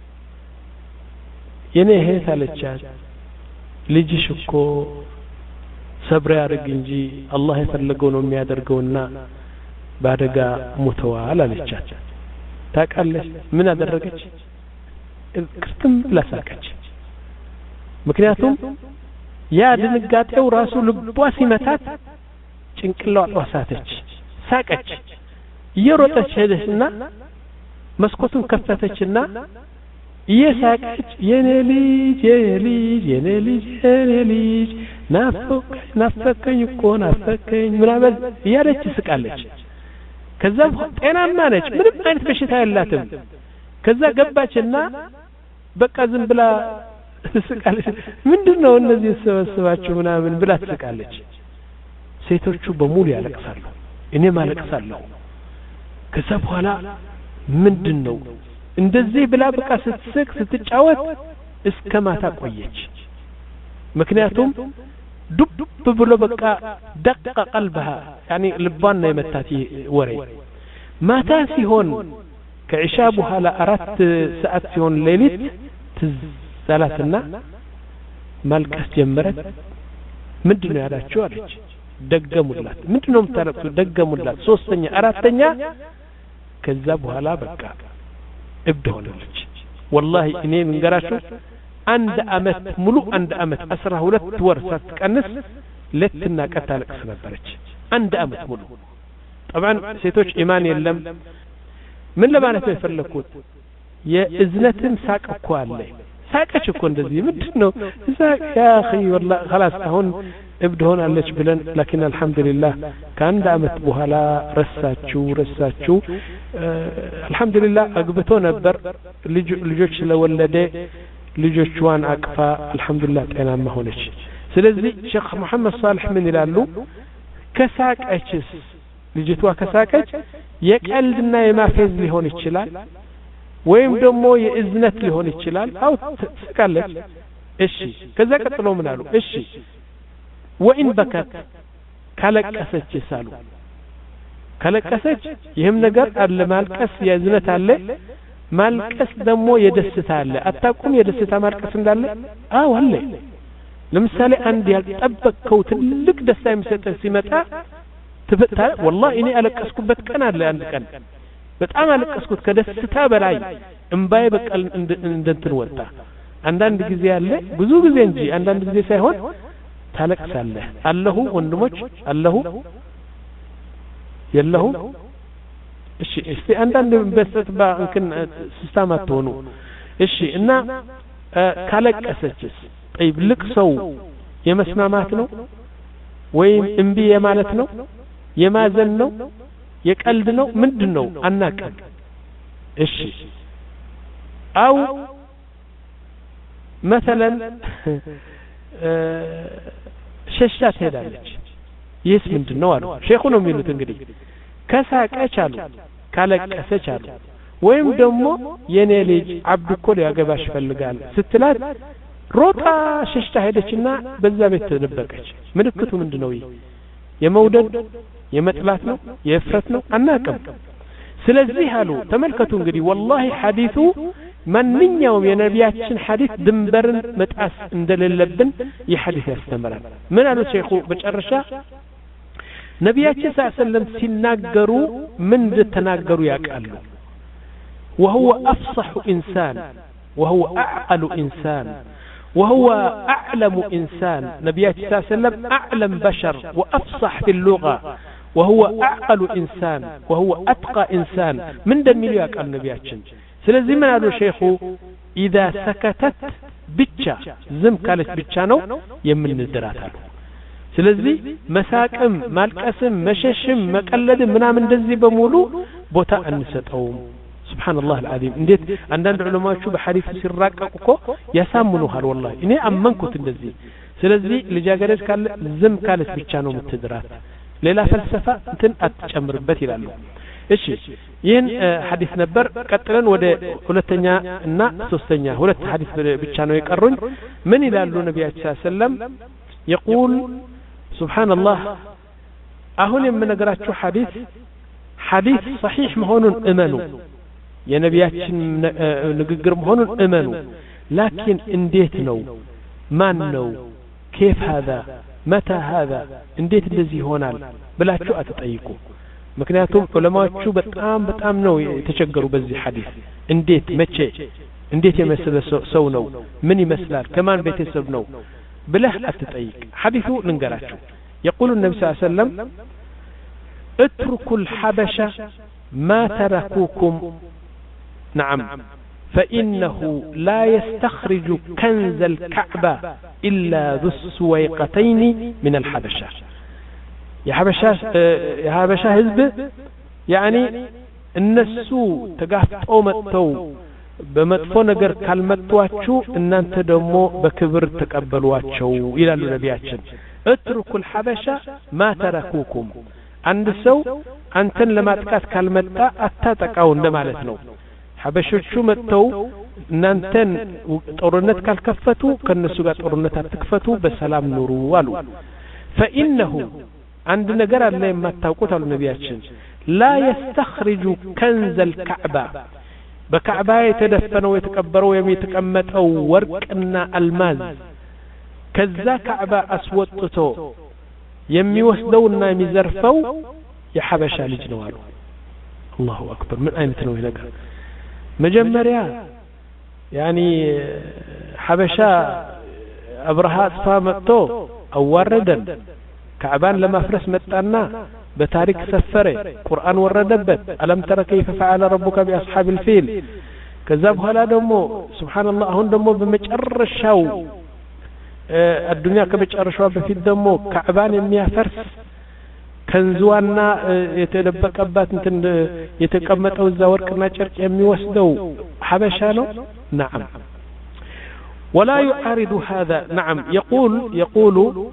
የኔ እህት አለቻት ልጅሽ እኮ ሰብር ያርግ እንጂ አላህ የፈለገው ነው የሚያደርገውና ባደጋ ሞተዋል አለቻት ታቃለች ምን አደረገች ክርስትም ላሳቀች ምክንያቱም ያ ድንጋጤው ራሱ ልቧ ሲመታት ጭንቅላቷ ሳተች ሳቀች እየሮጠች ሄደችና መስኮቱን ከፈተችና እየሳቀች የኔ ልጅ የኔ ልጅ የኔ ልጅ የኔ ልጅ ናፈቀኝ ናፈቀኝ እኮ ናፈቀኝ ምናምን እያለች ስቃለች ከዛ ጤናማ ነች ምንም አይነት በሽታ የላትም ከዛ ገባችና በቃ ዝም ብላ ስቃለች ምንድነው እነዚህ ሰበሰባችሁ ምናምን ብላ ትስቃለች ሴቶቹ በሙሉ ያለቅሳሉ እኔ ማለቅሳለሁ ከዛ በኋላ ምንድነው እንደዚህ ብላ በቃ ስትስቅ ስትጫወት እስከ ማታ ቆየች ምክንያቱም ዱብ ብሎ በቃ ደቀ قلبها يعني ልቧን የመታት ወሬ ማታ ሲሆን ከኢሻ በኋላ አራት ሰዓት ሲሆን ሌሊት ትዛላትና ማልቀስ ጀመረች ምንድነው ያላችሁ አለች ደገሙላት ምንድነው የምታለቅሱ ደገሙላት ሶስተኛ አራተኛ ከዛ በኋላ በቃ እብድ ሆነች والله እኔ መንገራችሁ አንድ አመት ሙሉ አንድ አመት አስራ ሁለት ወር ሳትቀንስ ለትና ቀታለቅስ ነበረች አንድ አመት ሙሉ طبعا ሴቶች ኢማን የለም ምን ለማለት ነው የፈለኩት የእዝነትን ሳቅ እኮ አለ ሳቀች እኮ እንደዚህ ምንድነው ሳቅ ያ اخي والله خلاص አሁን እብድ ሆናለች ብለን لكن الحمد لله ከአንድ አመት በኋላ ረሳችሁ ረሳችሁ الحمد لله አግብቶ ነበር ልጆች ስለወለደ ልጆቿን አቅፋ الحمد لله ጤናማ ሆነች ስለዚህ ሼክ መሐመድ ሷሊህ ምን ይላሉ ከሳቀችስ ልጅቷ ከሳቀች የቀልድና የማፌዝ ሊሆን ይችላል ወይም ደግሞ የእዝነት ሊሆን ይችላል አው ትስቃለች እሺ ከዛ ቀጥሎ ምን አሉ እሺ ወኢን በከት ካለቀሰች ሳሉ ካለቀሰች ይህም ነገር አለ ማልቀስ የእዝነት አለ ማልቀስ ደግሞ የደስታ አለ አታቁም የደስታ ማልቀስ እንዳለ አው አለ ለምሳሌ አንድ ያልጠበቀው ትልቅ ደስታ የሚሰጥ ሲመጣ ትፈታ والله እኔ አለቀስኩበት ቀን አለ አንድ ቀን በጣም አለቀስኩት ከደስታ በላይ እንባይ በቀል እንደንትን ወጣ አንዳንድ ጊዜ አለ ብዙ ጊዜ እንጂ አንዳንድ ጊዜ ሳይሆን ታለቅሳለህ አለሁ ወንድሞች አለሁ የለሁ እሺ እስቲ አንዳንድ በስተት ባንክን ሲስተም አትሆኑ እሺ እና ካለቀሰችስ طيب ልቅሰው የመስማማት ነው ወይም እንቢ የማለት ነው የማዘን ነው የቀልድ ነው ምንድነው አናቀም እሺ አው مثلا ሸሻት ሄዳለች ይስ ምንድነው አሉ ሼኹ ነው የሚሉት እንግዲህ ከሳቀች አሉ ካለቀሰች አሉ ወይም ደግሞ የኔ ልጅ አብዱ እኮ ሊያገባሽ ፈልጋል ስትላት ሮጣ ሸሽታ ሄደችና በዛ ቤት ተደበቀች ምልክቱ ምንድነው ይሄ የመውደድ የመጥላት ነው የፍረት ነው አናቀም ስለዚህ አሉ ተመልከቱ እንግዲህ والله ሐዲሱ ማንኛውም የነቢያችን ሐዲስ ድንበርን መጣስ እንደሌለብን የሐዲስ ያስተምራል ምን አሉ ሼኹ በጨረሻ ነቢያችን ሰለላሁ ሲናገሩ ምን እንደተናገሩ ያውቃሉ وهو افصح انسان وهو اعقل انسان وهو أعلم إنسان نبياتي صلى الله عليه وسلم أعلم بشر وأفصح في اللغة وهو أعقل إنسان وهو أتقى إنسان من دميل يقال نبياتي سلزي من هذا الشيخ إذا سكتت بيتشا زم قالت بيتشانو يمن الدرات سلزي مساكم مالكسم مششم مقلد منا من دزي بمولو بوتا أنستهم سبحان الله العظيم እንዴት አንዳንድ ዑለማዎቹ በሐዲስ ሲራቀቁ ያሳምኑሃል والله እኔ አመንኩት እንደዚህ ስለዚህ ልጃገረድ ካለ ዝም ካለች ብቻ ነው የምትድራት ሌላ ፈልሰፋ እንትን አትጨምርበት ይላሉ እሺ ይህን ሐዲስ ነበር ቀጥለን ወደ ሁለተኛ እና ሶስተኛ ሁለት ሐዲስ ብቻ ነው የቀሩኝ ምን ይላሉ ነብያችን ሰለላሁ ዐለይሂ ወሰለም يقول سبحان الله አሁን የምነግራችሁ ሐዲስ ሐዲስ صحيح መሆኑን እመኑ የነቢያችን ንግግር መሆኑን እመኑ ላኪን እንዴት ነው ማን ነው كيف هذا متى هذا እንዴት እንደዚህ ይሆናል ብላችሁ አትጠይቁ ምክንያቱም ዑለማዎቹ በጣም በጣም ነው የተቸገሩ በዚህ ሐዲስ እንዴት መቼ እንዴት የመሰለ ሰው ነው ምን ይመስላል ከማን ቤተሰብ ነው ብለህ አትጠይቅ ሐዲሱ ልንገራችሁ يقول النبي صلى الله عليه وسلم اتركوا الحبشة ما تركوكم نعم فإنه لا يستخرج كنز الكعبة إلا ذو السويقتين من الحبشة يا حبشة يا حبشة حزب يعني النسو تقاطعوا متوا بمطفو ነገር ካልመጧችሁ እናንተ ደግሞ በክብር ተቀበሏቸው ይላሉ ነቢያችን اتركوا الحبشة ما تركوكم አንድ ሰው አንተን ለማጥቃት ካልመጣ አታጠቃው እንደማለት ነው ሐበሾቹ መጥተው እናንተን ጦርነት ካልከፈቱ ከነሱ ጋር ጦርነት አትክፈቱ በሰላም ኑሩ አሉ فإنه عند ነገር አለ የማታውቁት አሉ ነቢያችን لا يستخرج كنز الكعبة በካዕባ የተደፈነው የተቀበረው የሚተቀመጠው ወርቅና አልማዝ ከዛ ካዕባ አስወጥቶ የሚወስደውና የሚዘርፈው የሐበሻ ልጅ ነው አሉ። አላሁ አክበር። ምን አይነት ነው ነገር? መጀመሪያ ያኒ ሐበሻ አብርሃ አጥፋ መጥቶ አዋረደን፣ ካዕባን ለማፍረስ መጣና በታሪክ ሰፈረ፣ ቁርአን ወረደበት፣ አለም ተረ ከይፈ ፈዐለ ረቡከ ቢአስሐቢል ፊል። ከዛ በኋላ ደግሞ ሱብሃንአላህ አሁን ደግሞ በመጨረሻው አዱንያ ከመጨረሻው በፊት ደግሞ ካዕባን የሚያፈርስ ከንዝዋና የተደበቀባት እንትን የተቀመጠው እዛ ወርቅና ጨርቅ የሚወስደው ሐበሻ ነው። نعم ولا يعارض هذا. نعم يقول يقول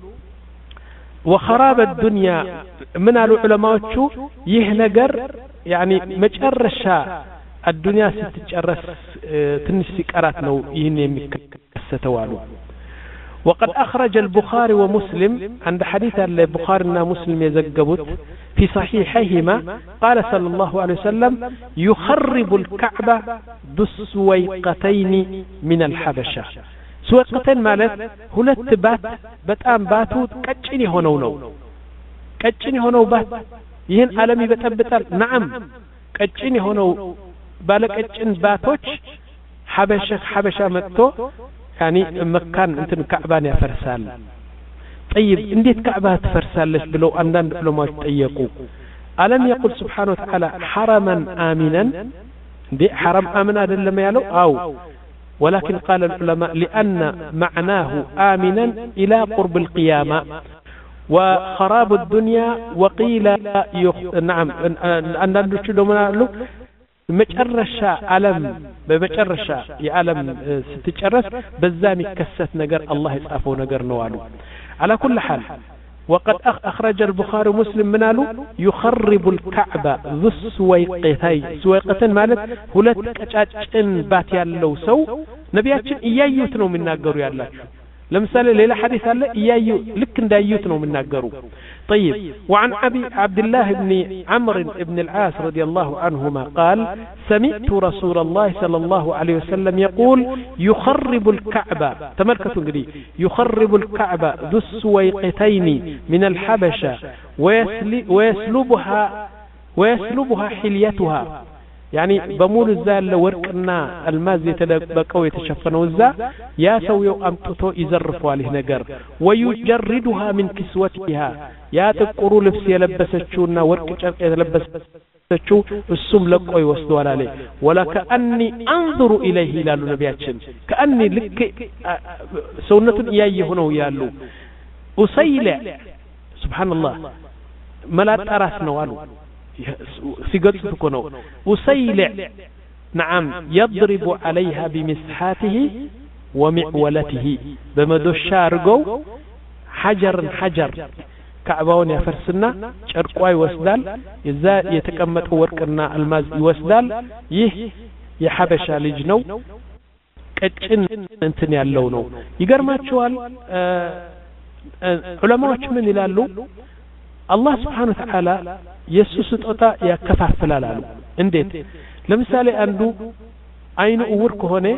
وخراب الدنيا من العلماء ይህ ነገር يعني መጨረሻ الدنيا ስትጨረስ ትንሽ ሲቀራት ነው ይህን የሚከሰተው አሉ። وقد أخرج البخاري ومسلم عند حديث البخاري ومسلم يزجبت في صحيحيهما قال صلى الله عليه وسلم يخرب الكعبة بسويقتين من الحبشة. سويقتين مالت ሁለት ባት በጣም ባቱ ቀጭን ሆነው ነው ቀጭን ሆነው ባት ይህን ዓለም ይበጠብጣል። نعم ቀጭን ሆነው ባለ ቀጭን ባቶች ሐበሻ ሐበሻ መጥቶ يعني مكان انت كعبان يفرسال. طيب انديت كعبة تفرسالش بلو اندان علماء تطيقوا ألم يقول سبحانه وتعالى حرما آمنا؟ دي حرم آمنا لما يالو أو ولكن قال العلماء لأن معناه آمنا إلى قرب القيامة وخراب الدنيا. وقيل يخ... نعم أندان نشدو منالو መጨረሻ ዓለም በመጨረሻ የዓለም ስትጨረስ በዛም ይከሰት ነገር አላህ የጻፈው ነገር ነው አሉ። على كل حال وقد أخرج البخاري ومسلم منالو يخرب الكعبة ذو السويقتين. سويقتين مالت ሁለት ቀጫጭን ባት ያለው ሰው ነቢያችን እያዩት ነው የሚናገሩ ያላችሁ። ለምሳሌ ሌላ ሐዲስ አለ እያዩ ልክ እንዳዩት ነው የሚናገሩ። طيب وعن أبي عبد الله بن عمرو بن العاص رضي الله عنهما قال سمعت رسول الله صلى الله عليه وسلم يقول يخرب الكعبة. تملكتوا قدي يخرب الكعبة ذو السويقتين من الحبشة ويسلبها ويسلبها حليتها. يعني بمول الزال ورقنا الماز يتدبقوا يتشفنوا الزا يا سويو أمتتو يزرفوا عليه نقر ويجردها من كسوتها. يا تقروا لبس يلبستشونا ورق شرق يلبستشو السم لقوا يوصدوا عليه ولا كأني أنظر إليه لالو نبياتشن كأني لك سونة إياه هنا ويالو أسيلع سبحان الله ملات أراسنا والو سيقص تكونوا وسيلع. نعم يضرب عليها بمسحاته ومعولته بمدوشا رقو حجر حجر كعباون يفرسنا شرقوا يوسدال إذا يتكمت ورقنا الماز يوسدال يه يحبشا لجنو كتن انتن يالونو يقرمات شوال آه آه علماء من يلالو الله سبحانه وتعالى يسوس تطا يكفافلال አሉ። እንዴት? ለምሳሌ አንዱ አይኑ እውር ከሆነ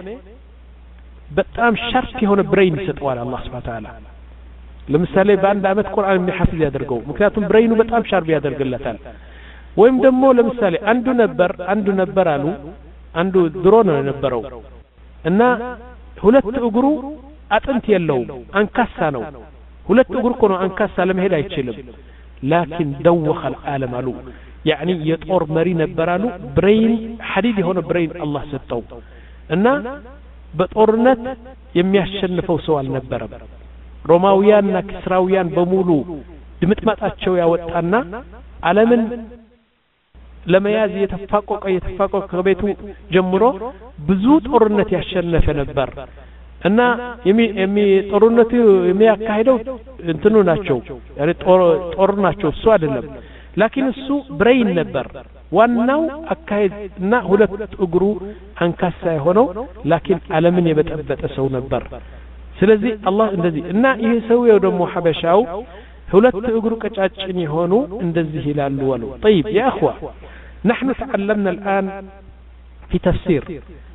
በጣም ሻርፕ የሆነ ብሬን ይሰጠዋል አላህ Subhanahu Wa Ta'ala። ለምሳሌ በአንድ አመት ቁርአን የሚሐፍዝ ያደርገው ምክንያቱም ብሬኑ በጣም ሻርፕ ያደርግለታል። ወይም ደግሞ ለምሳሌ አንዱ ነበር አንዱ ነበር አሉ አንዱ ድሮ ነው የነበረው እና ሁለት እግሩ አጥንት የለውም አንካሳ ነው። ሁለት እግሩ እኮ ነው አንካሳ ለመሄድ አይችልም። لكن دوخ العالم አሉ يعني የጦር መሪ ነበራሉ። ብሬን ሐዲድ የሆነ ብሬን አላህ ሰጠው እና በጦርነት የሚያሸንፈው ሰው አልነበረም። ሮማውያንና ክስራውያን በሙሉ ድምጥማጣቸው ያወጣና ዓለምን ለመያዝ የተፋቆቀ የተፋቆቀ ከቤቱ ጀምሮ ብዙ ጦርነት ያሸነፈ ነበር እና የሚ የሚ ጦርነቱ የሚያካሂደው እንትኑ ናቸው ያለ ጦር ጦር ናቸው እሱ አይደለም። ላኪን እሱ ብሬን ነበር ዋናው አካሄድና ሁለት እግሩ አንካሳ የሆነው ላኪን ዓለምን የበጠበጠ ሰው ነበር። ስለዚህ አላህ እንደዚህ እና ይሄ ሰውየው ደግሞ ሐበሻው ሁለት እግሩ ቀጫጭን የሆኑ እንደዚህ ይላሉ አሉ። طيب يا اخوه نحن تعلمنا الان في تفسير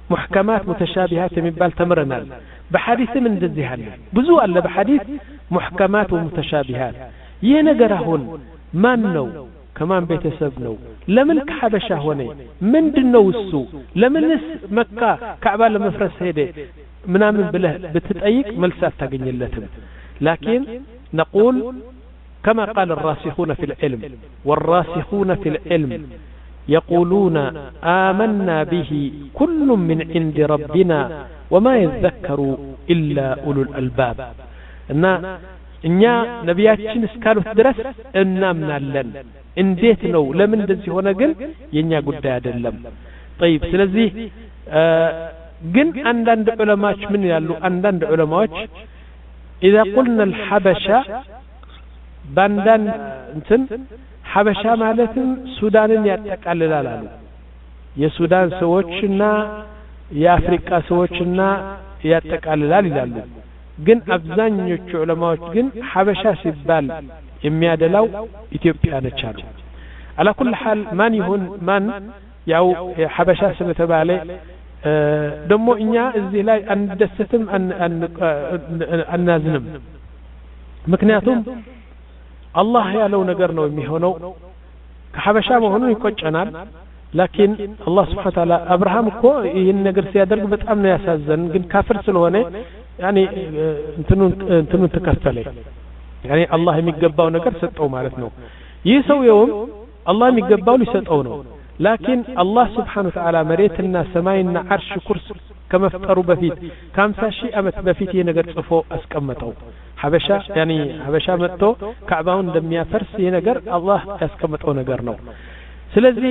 محكمات متشابهات የሚባል ተምረናል በሐዲስም እንደዚህ አለ ብዙ አለ በሐዲስ محكمات ومتشابهات ይሄ ነገር አሁን ማን ነው ከማን ቤተሰብ ነው ለምን ከሐበሻ ሆነ ምንድነው እሱ ለምንስ መካ ካዕባ ለመፍረስ ሄደ ምናምን ብለህ ብትጠይቅ መልስ አታገኝለትም لكن نقول كما قال الراسخون في العلم والراسخون في العلم يقولون آمنا به كل من عند ربنا وما يذكر إلا أولو الألباب إن إن نبياتشن اسكالوت درس إنامنا لن انديت نو لمن دزي هنا قل ينيا قد أدلم طيب سلزي آه قن عندن علماء من يالو عندن علماء إذا قلنا الحبشة باندان انتن حبشة مالتن سودان يتقلل لالو يا سودان سوچنا يا أفريقيا سوچنا يتقلل لالو ግን አብዛኞቹ ዑለማዎች ግን ሐበሻ ሲባል የሚያደላው ኢትዮጵያ ነች አሉ على كل حال ማን ይሁን ማን ያው ሐበሻ ስለተባለ ደሞ እኛ እዚህ ላይ አንደሰትም አናዝንም ምክንያቱም አላህ ያለው ነገር ነው የሚሆነው ከሐበሻ መሆኑን ይቆጨናል لكن الله سبحانه وتعالى ابراهيم እኮ ይህን ነገር ሲያደርግ በጣም ነው ያሳዘን ግን ካፍር ስለሆነ يعني እንትኑን እንትኑን ተከፈለ يعني الله የሚገባው ነገር ሰጠው ማለት ነው ይህ ሰውየውም الله የሚገባው ሊሰጠው ነው لكن الله سبحانه وتعالى መሬትና ሰማይና አርሽ ኩርስ ከመፍጠሩ በፊት ከ50 ሺህ ዓመት በፊት ይሄ ነገር ጽፎ አስቀመጠው ሐበሻ يعني ሐበሻ መጥቶ ካዕባውን እንደሚያፈርስ ይሄ ነገር አላህ ያስቀመጠው ነገር ነው ስለዚህ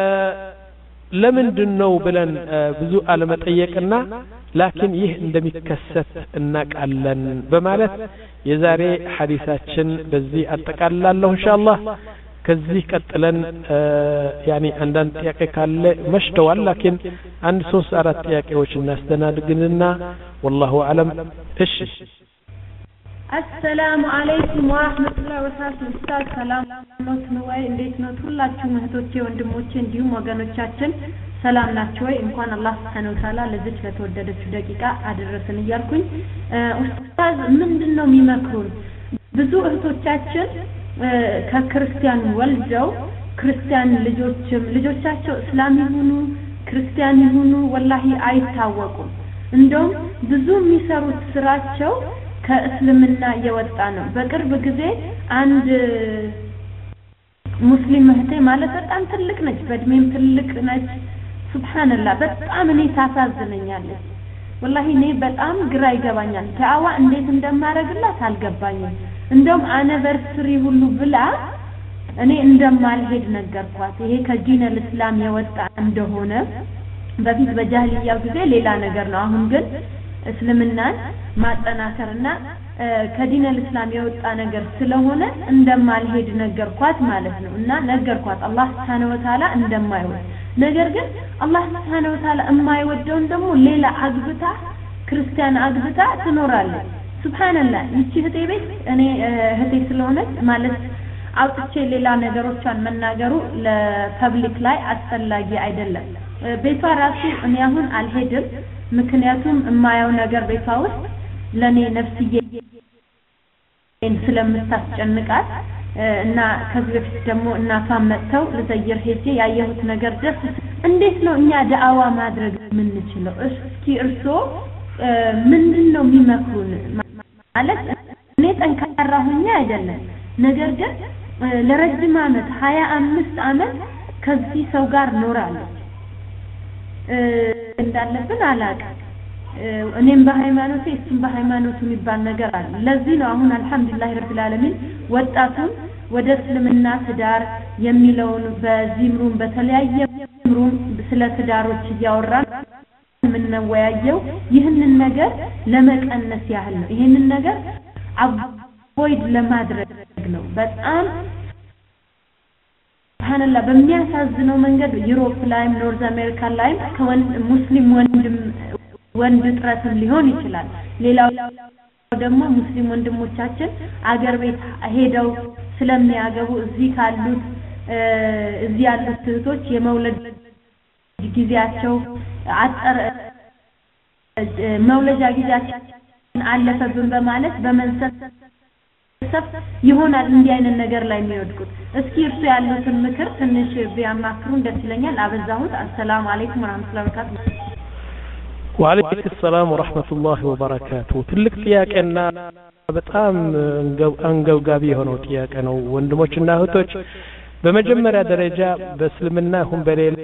ለምንድነው ብለን ብዙ አለመጠየቅና لكن ይህ እንደሚከሰት እናቃለን በማለት የዛሬ ሐዲሳችን በዚህ አጠቃላለሁ ኢንሻአላህ ከዚህ ቀጥለን يعني አንዳንድ ጥያቄ ካለ መሽተዋል لكن አንድ ሶስት አራት ጥያቄዎች እናስተናግድና والله اعلم እሺ السلام عليكم ورحمة الله وبركاته استاذ سلام ኖት ነው ወይ እንዴት ነው ሁላችሁም እህቶቼ ወንድሞቼ እንዲሁም ወገኖቻችን ሰላም ናችሁ ወይ እንኳን አላህ Subhanahu Wa Ta'ala ለዚህ ለተወደደችው ደቂቃ አደረሰን ይያልኩኝ ኡስታዝ ምንድነው የሚመክሩን ብዙ እህቶቻችን ከክርስቲያን ወልደው ክርስቲያን ልጆችም ልጆቻቸው እስላም ይሁኑ ክርስቲያን ይሁኑ ወላሂ አይታወቁም እንደውም ብዙ የሚሰሩት ስራቸው ከእስልምና የወጣ ነው በቅርብ ጊዜ አንድ ሙስሊም እህቴ ማለት በጣም ትልቅ ነች በእድሜም ትልቅ ነች ሱብሃንአላህ በጣም እኔ ታሳዝነኛለች ወላሂ እኔ በጣም ግራ ይገባኛል ዳዋ እንዴት እንደማረግላት አልገባኝም እንደውም አኒቨርሰሪ ሁሉ ብላ እኔ እንደማልሄድ ነገርኳት ይሄ ከዲን الاسلام የወጣ እንደሆነ በፊት በጃሂልያው ጊዜ ሌላ ነገር ነው አሁን ግን እስልምናን ማጠናከርና ከዲን الاسلام የወጣ ነገር ስለሆነ እንደማልሄድ ነገርኳት ማለት ነው እና ነገርኳት አላህ Subhanahu Wa Ta'ala እንደማይወድ ነገር ግን አላህ Subhanahu Wa Ta'ala የማይወደውን ደግሞ ሌላ አግብታ ክርስቲያን አግብታ ትኖራለች ሱብሃንአላህ እቺ እህቴ ቤት እኔ እህቴ ስለሆነች ማለት አውጥቼ ሌላ ነገሮችን መናገሩ ለፐብሊክ ላይ አስፈላጊ አይደለም ቤቷ ራሱ እኔ አሁን አልሄድም ምክንያቱም የማየው ነገር ቤቷ ውስጥ ለኔ ነፍስዬ ስለምታስጨንቃት እና ከዚህ በፊት ደግሞ እናቷን መጥተው ለዘይር ሄጄ ያየሁት ነገር ደስ እንዴት ነው እኛ ዳዕዋ ማድረግ የምንችለው እስኪ እርሶ ምንድነው የሚመክሩን ማለት እኔ ጠንካራ ሆኜ አይደለም ነገር ግን ለረጅም አመት ሃያ አምስት አመት ከዚህ ሰው ጋር ኖራለሁ እንዳለብን አላውቅም እኔም በሃይማኖቴ እሱም በሃይማኖቱ የሚባል ነገር አለ ለዚህ ነው አሁን አልহামዱሊላህ ረብል ዓለሚን ወጣቱን ወደ እስልምና ትዳር የሚለውን በዚምሩን በተለያየ ምሩን ስለ ትዳሮች ያወራን ምንወያየው ይህንን ነገር ለመቀነስ ያህል ነው ይህንን ነገር አቮይድ ለማድረግ ነው በጣም ሱብሃንአላህ በሚያሳዝነው መንገድ ዩሮፕ ላይም ኖርዝ አሜሪካ ላይም ከወንድ ሙስሊም ወንድም ወንድ ጥረትም ሊሆን ይችላል ሌላው ደግሞ ሙስሊም ወንድሞቻችን አገር ቤት ሄደው ስለሚያገቡ እዚህ ካሉት እዚህ ያሉት እህቶች የመውለድ ጊዜያቸው አጠር መውለጃ ጊዜያችን አለፈብን በማለት በመንሰፍ ይሆናል እንዲህ አይነት ነገር ላይ የሚወድቁት። እስኪ እርሱ ያሉትን ምክር ትንሽ ቢያማክሩን ደስ ይለኛል። አበዛሁት። አሰላሙ አለይኩም ወራህመቱላሂ ወበረካቱ። ወአለይኩም ሰላም ወራህመቱላሂ ወበረካቱ። ትልቅ ጥያቄና በጣም አንገብጋቢ የሆነው ጥያቄ ነው። ወንድሞችና እህቶች በመጀመሪያ ደረጃ በእስልምና ይሁን በሌላ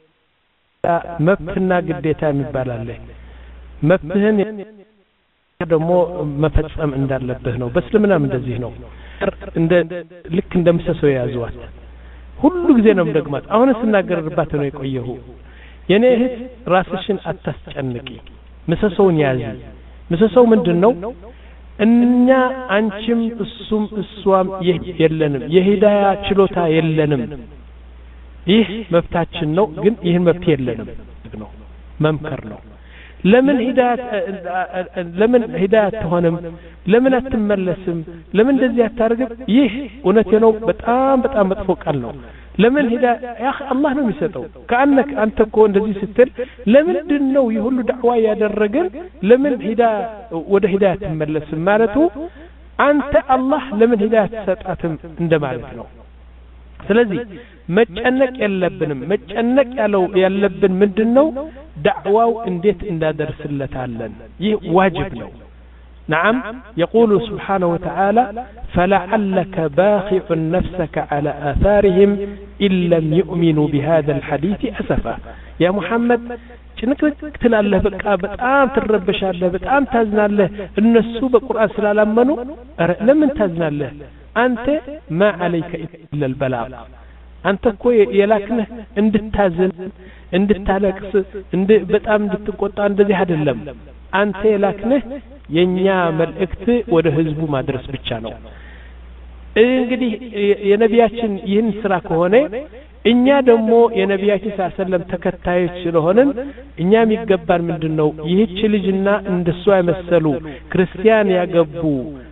መብትና ግዴታ የሚባል አለ። መብትህን ደግሞ መፈጸም እንዳለብህ ነው። በእስልምናም እንደዚህ ነው። እንደ ልክ እንደምሰሶ ያዟት ሁሉ ጊዜ ነው ደግማት። አሁን ስናገርባት ነው የቆየሁ። የኔ እህት ራስሽን አታስጨንቂ፣ ምሰሶውን ያዢ። ምሰሶው ምንድነው? እኛ አንቺም እሱም እሷም የለንም፣ የሂዳያ ችሎታ የለንም። ይህ መብታችን ነው፣ ግን ይህን መብት የለንም ነው መምከር ነው። ለምን ሂዳያት ለምን ሂዳያት ተሆነም ለምን አትመለስም ለምን እንደዚህ አታርግም? ይህ እውነት ነው። በጣም በጣም መጥፎ ቃል ነው። ለምን ሂዳ ያ አላህ ነው የሚሰጠው። ከአንክ አንተ እኮ እንደዚህ ስትል ለምንድን ነው ይሁሉ ዳዕዋ ያደረገን ለምን ሂዳ ወደ ሂዳያት አትመለስም ማለቱ አንተ አላህ ለምን ሂዳያት ሰጣትም እንደማለት ነው። ስለዚህ መጨነቅ የለብንም። መጨነቅ ያለው ያለብን ምንድነው? ዳዕዋው እንዴት እንዳደርስለታለን። ይህ ዋጅብ ነው። نعم يقول سبحانه وتعالى فلعلك باخع نفسك على آثارهم إن لم يؤمنوا بهذا الحديث أسفا يا محمد ጭንቅንቅ ትላለህ። በቃ በጣም ትረበሻለህ፣ በጣም ታዝናለህ። እነሱ በቁርአን ስላላመኑ አረ ለምን ታዝናለህ? አንተ ما عليك إلا البلاغ። አንተ እኮ የላክነህ እንድታዝን እንድታለቅስ እንደ በጣም እንድትቆጣ እንደዚህ አይደለም። አንተ የላክነህ የኛ መልእክት ወደ ህዝቡ ማድረስ ብቻ ነው። እንግዲህ የነቢያችን ይህን ስራ ከሆነ እኛ ደግሞ የነቢያችን ሰለላሁ ተከታዮች ስለሆነን እኛ የሚገባን ምንድነው? ይህች ልጅና እንደሷ የመሰሉ ክርስቲያን ያገቡ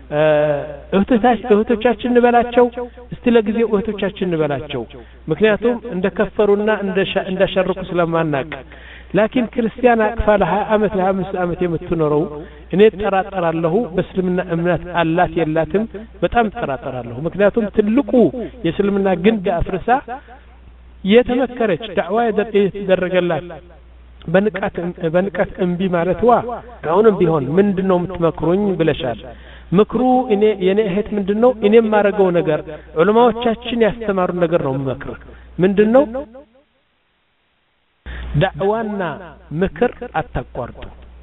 እህቶቻችን እንበላቸው። እስቲ ለጊዜው እህቶቻችን እንበላቸው፣ ምክንያቱም እንደከፈሩና እንደሸርኩ ስለማናቅ። ላኪን ክርስቲያን አቅፋ ለሀያ አመት ለሀያ አምስት አመት የምትኖረው እኔ ተጠራጠራለሁ በእስልምና እምነት አላት የላትም በጣም ተጠራጠራለሁ። ምክንያቱም ትልቁ የእስልምና ግንድ አፍርሳ የተመከረች ዳዕዋ የተደረገላት በንቃት በንቃት እንቢ ማለትዋ አሁንም ቢሆን ምንድነው የምትመክሩኝ ብለሻል። ምክሩ እኔ የኔ እህት ምንድነው እኔም ማረገው ነገር ዑለማዎቻችን ያስተማሩ ነገር ነው ምክር ምንድነው? ዳዕዋና ምክር አታቋርጡ።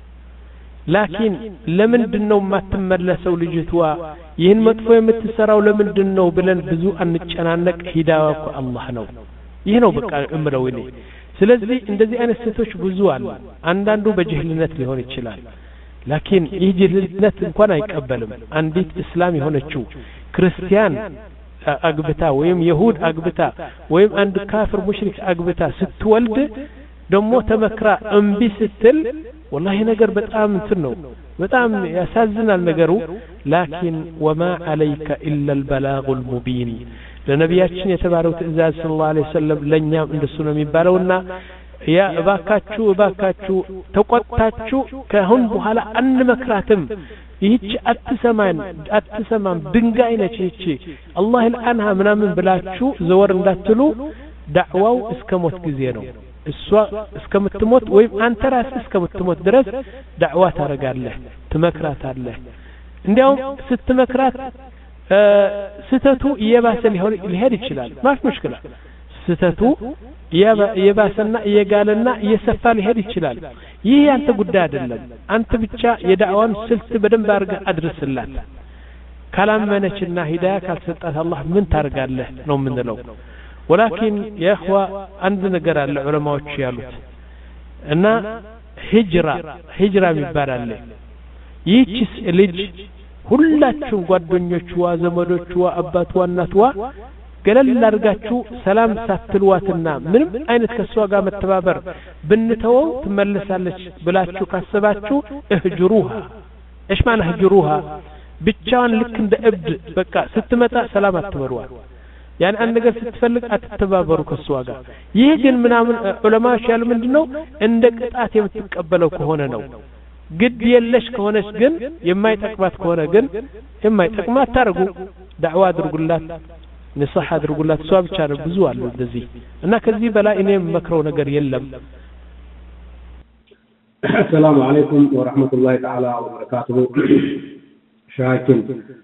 ላኪን ለምንድነው ማትመለሰው ልጅቷ ይህን መጥፎ የምትሰራው ለምንድነው ብለን ብዙ አንጨናነቅ። ሂዳያው እኮ አላህ ነው። ይህ ነው በቃ እምለው እኔ። ስለዚህ እንደዚህ አይነት ሴቶች ብዙ አሉ። አንዳንዱ በጅህልነት ሊሆን ይችላል። ላኪን ይህ ጅህልነት እንኳን አይቀበልም። አንዲት እስላም የሆነችው ክርስቲያን አግብታ ወይም ይሁድ አግብታ ወይም አንድ ካፍር ሙሽሪክ አግብታ ስትወልድ ደሞ ተመክራ እምቢ ስትል والله ነገር በጣም እንትን ነው፣ በጣም ያሳዝናል ነገሩ። ላኪን وما عليك الا البلاغ المبين ለነቢያችን የተባለው ትእዛዝ ሰለላሁ ዐለይሂ ወሰለም ለኛም እንደሱ ነው የሚባለውና ያ እባካችሁ እባካችሁ ተቆጣችሁ ከአሁን በኋላ አንመክራትም፣ ይህች አትሰማን አትሰማም ድንጋይ ነች ይህች አላህ الانها ምናምን ብላችሁ ዘወር እንዳትሉ። ዳዕዋው እስከ ሞት ጊዜ ነው። እሷ እስከምትሞት ወይም አንተ ራስህ እስከምትሞት ድረስ ዳዕዋ ታረጋለህ፣ ትመክራታለህ። እንዲያውም ስትመክራት ስተቱ እየባሰ ሊሄድ ይችላል። ማፍ ሙሽክላ ስተቱ እየባሰና እየጋለና እየሰፋ ሊሄድ ይችላል። ይህ ያንተ ጉዳይ አይደለም። አንተ ብቻ የዳዕዋን ስልት በደንብ አድርገህ አድርስላት። ካላመነችና ሂዳያ ካልሰጣት አላህ ምን ታርጋለህ ነው የምንለው። ولكن يا اخوة عند ነገር አለ ዑለማዎች ያሉት እና ሂጅራ ሂጅራ ይባላል። ይህች ልጅ ሁላችሁ ጓደኞቿ ዘመዶቿ አባቷ እናቷ ገለል አድርጋችሁ ሰላም ሳትልዋትና ምንም አይነት ከሷ ጋር መተባበር ብንተወው ትመለሳለች ብላችሁ ካሰባችሁ እህጅሩሃ። ايش معنى اهجروها؟ ብቻዋን ልክ እንደ እብድ በቃ ስትመጣ ሰላም አትበሏት። ያን አንድ ነገር ስትፈልግ አትተባበሩ ከሷ ጋር። ይህ ግን ምናምን ዑለማዎች ያሉ ምንድነው እንደ ቅጣት የምትቀበለው ከሆነ ነው። ግድ የለሽ ከሆነች ግን የማይጠቅማት ከሆነ ግን የማይጠቅማት ታርጉ ዳዕዋ አድርጉላት ንስሐ አድርጉላት እሷ ብቻ ነው ብዙ አሉ እንደዚህ እና ከዚህ በላይ እኔም መክረው ነገር የለም السلام عليكم ورحمة الله تعالى وبركاته شاكين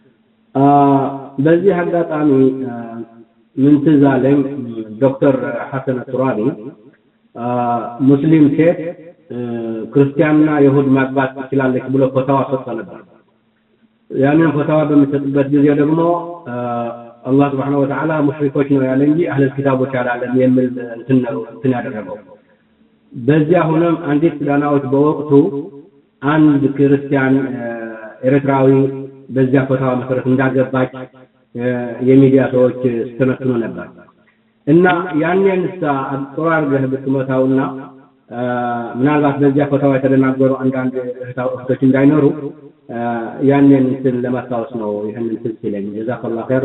በዚህ አጋጣሚ ምን ትዛለኝ ዶክተር ሐሰን አልቱራቢ ሙስሊም ሴት ክርስቲያንና ይሁድ ማግባት ትችላለች ብሎ ፈተዋ ሰጥቶ ነበር ያንን ፈተዋ በሚሰጥበት ጊዜ ደግሞ አላህ Subhanahu Wa Ta'ala ሙሽሪኮች ነው ያለ እንጂ አህለ ኪታቦች አላለም የሚል እንትን ነው እንትን ያደረገው በዚያ ሆነም አንዲት ዳናዎች በወቅቱ አንድ ክርስቲያን ኤርትራዊ በዚያ ፈተዋ መሰረት እንዳገባች የሚዲያ ሰዎች ስተነትኑ ነበር እና ያንን አጥራር ገህ ብትመታውና ምናልባት በዚያ ፈተዋ የተደናገሩ አንዳንድ እህቶች እንዳይኖሩ ያንን እንትን ለማስታወስ ነው ይሄንን ትልሲለኝ ጀዛከላሁ ኸይር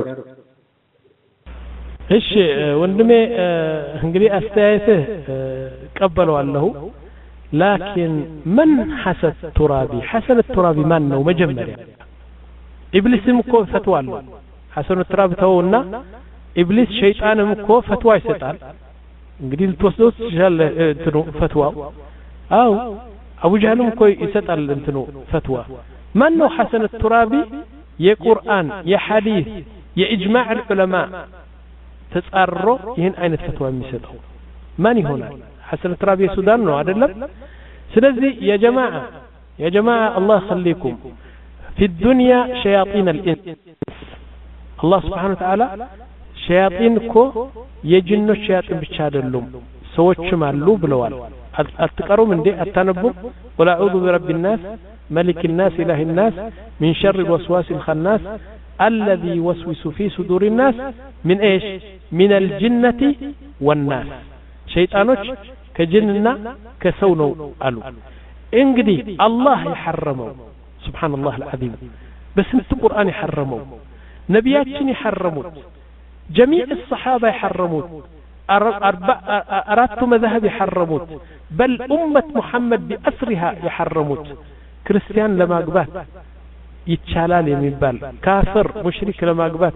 እሺ ወንድሜ እንግዲህ አስተያየትህ ቀበለዋለሁ لكن من حسن الترابي حسن الترابي من ነው መጀመሪያ ኢብሊስም እኮ ፈትዋ አለው ሐሰን الترابي ተውና ኢብሊስ ሸይጣንም እኮ ፈትዋ ይሰጣል እንግዲህ ልትወስደው ትችላለህ እንትኑ ፈትዋው አው አቡ ጀህልም እኮ ይሰጣል እንትኑ ፈትዋ ማን ነው ሐሰን الترابي የቁርአን የሐዲስ የኢጅማዕ العلماء ተጻርሮ ይሄን አይነት ፈትዋ የሚሰጠው ማን ይሆናል ሐሰን الترابي ሱዳን ነው አይደለም ስለዚህ ያ ጀማዓ ያ ጀማዓ አላህ خليكم في الدنيا شياطين الانس الله سبحانه وتعالى شياطين كو የጅኖች ሸያጢን ብቻ አይደሉም ሰዎችም አሉ ብለዋል አትቀሩም እንዴ አታነቡም ولا اعوذ برب الناس ملك الناس اله الناس من شر الوسواس الخناس الذي يوسوس في صدور الناس من ايش من الجنة والناس شيطانوች ከጅንና ከሰው ነው አሉ እንግዲህ አላህ ይحرمው سبحان الله العظيم بسنت القرآن يحرموا نبياتين يحرموا جميع الصحابة يحرموا أربع أردت مذهب يحرموا بل أمة محمد بأسرها يحرموا كريستيان لما قبات يتشالال يميبال كافر مشرك لما قبات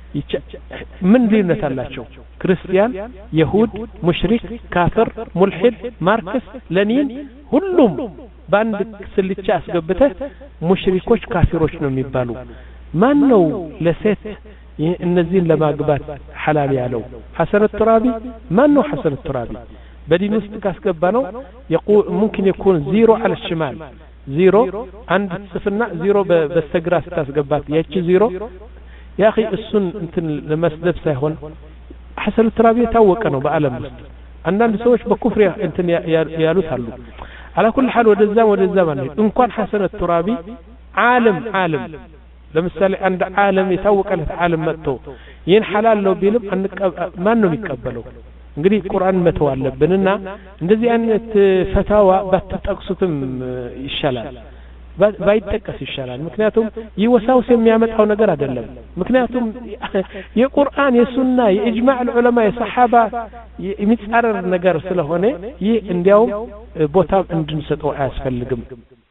من دينة الله شو كريستيان يهود مشرك كافر ملحد ماركس لنين كلهم باند سلتش أسقبته مشركوش كافروش ነው የሚባሉ ማን ነው ለሴት እነዚህን ለማግባት حلال ያለው حسن الترابي ማን ነው حسن الترابي በዲን ውስጥ ካስገባነው يقول ممكن يكون زيرو على الشمال زيرو عند صفرنا زيرو በስተግራ ስታስገባት ያቺ زيرو يا اخي እሱን እንትን ለመስደብ ሳይሆን حسن الترابي ታወቀ ነው በአለም ውስጥ አንዳንድ ሰዎች በኩፍር እንትን ያሉት አሉ على كل حال ودزام ودزام እንኳን حسن الترابي عالم عالم ለምሳሌ አንድ ዓለም የታወቀለት ዓለም መጥቶ ይህን حلال ነው ቢልም ማን ነው የሚቀበለው እንግዲህ ቁርአን መተው አለብንና እንደዚህ አይነት ፈታዋ ባትጠቅሱትም ይሻላል ባይጠቀስ ይሻላል ምክንያቱም ይወሳውስ የሚያመጣው ነገር አይደለም ምክንያቱም የቁርአን የሱና የኢጅማዕ العلماء የሰሃባ የሚጻረር ነገር ስለሆነ ይህ እንዲያው ቦታ እንድንሰጠው አያስፈልግም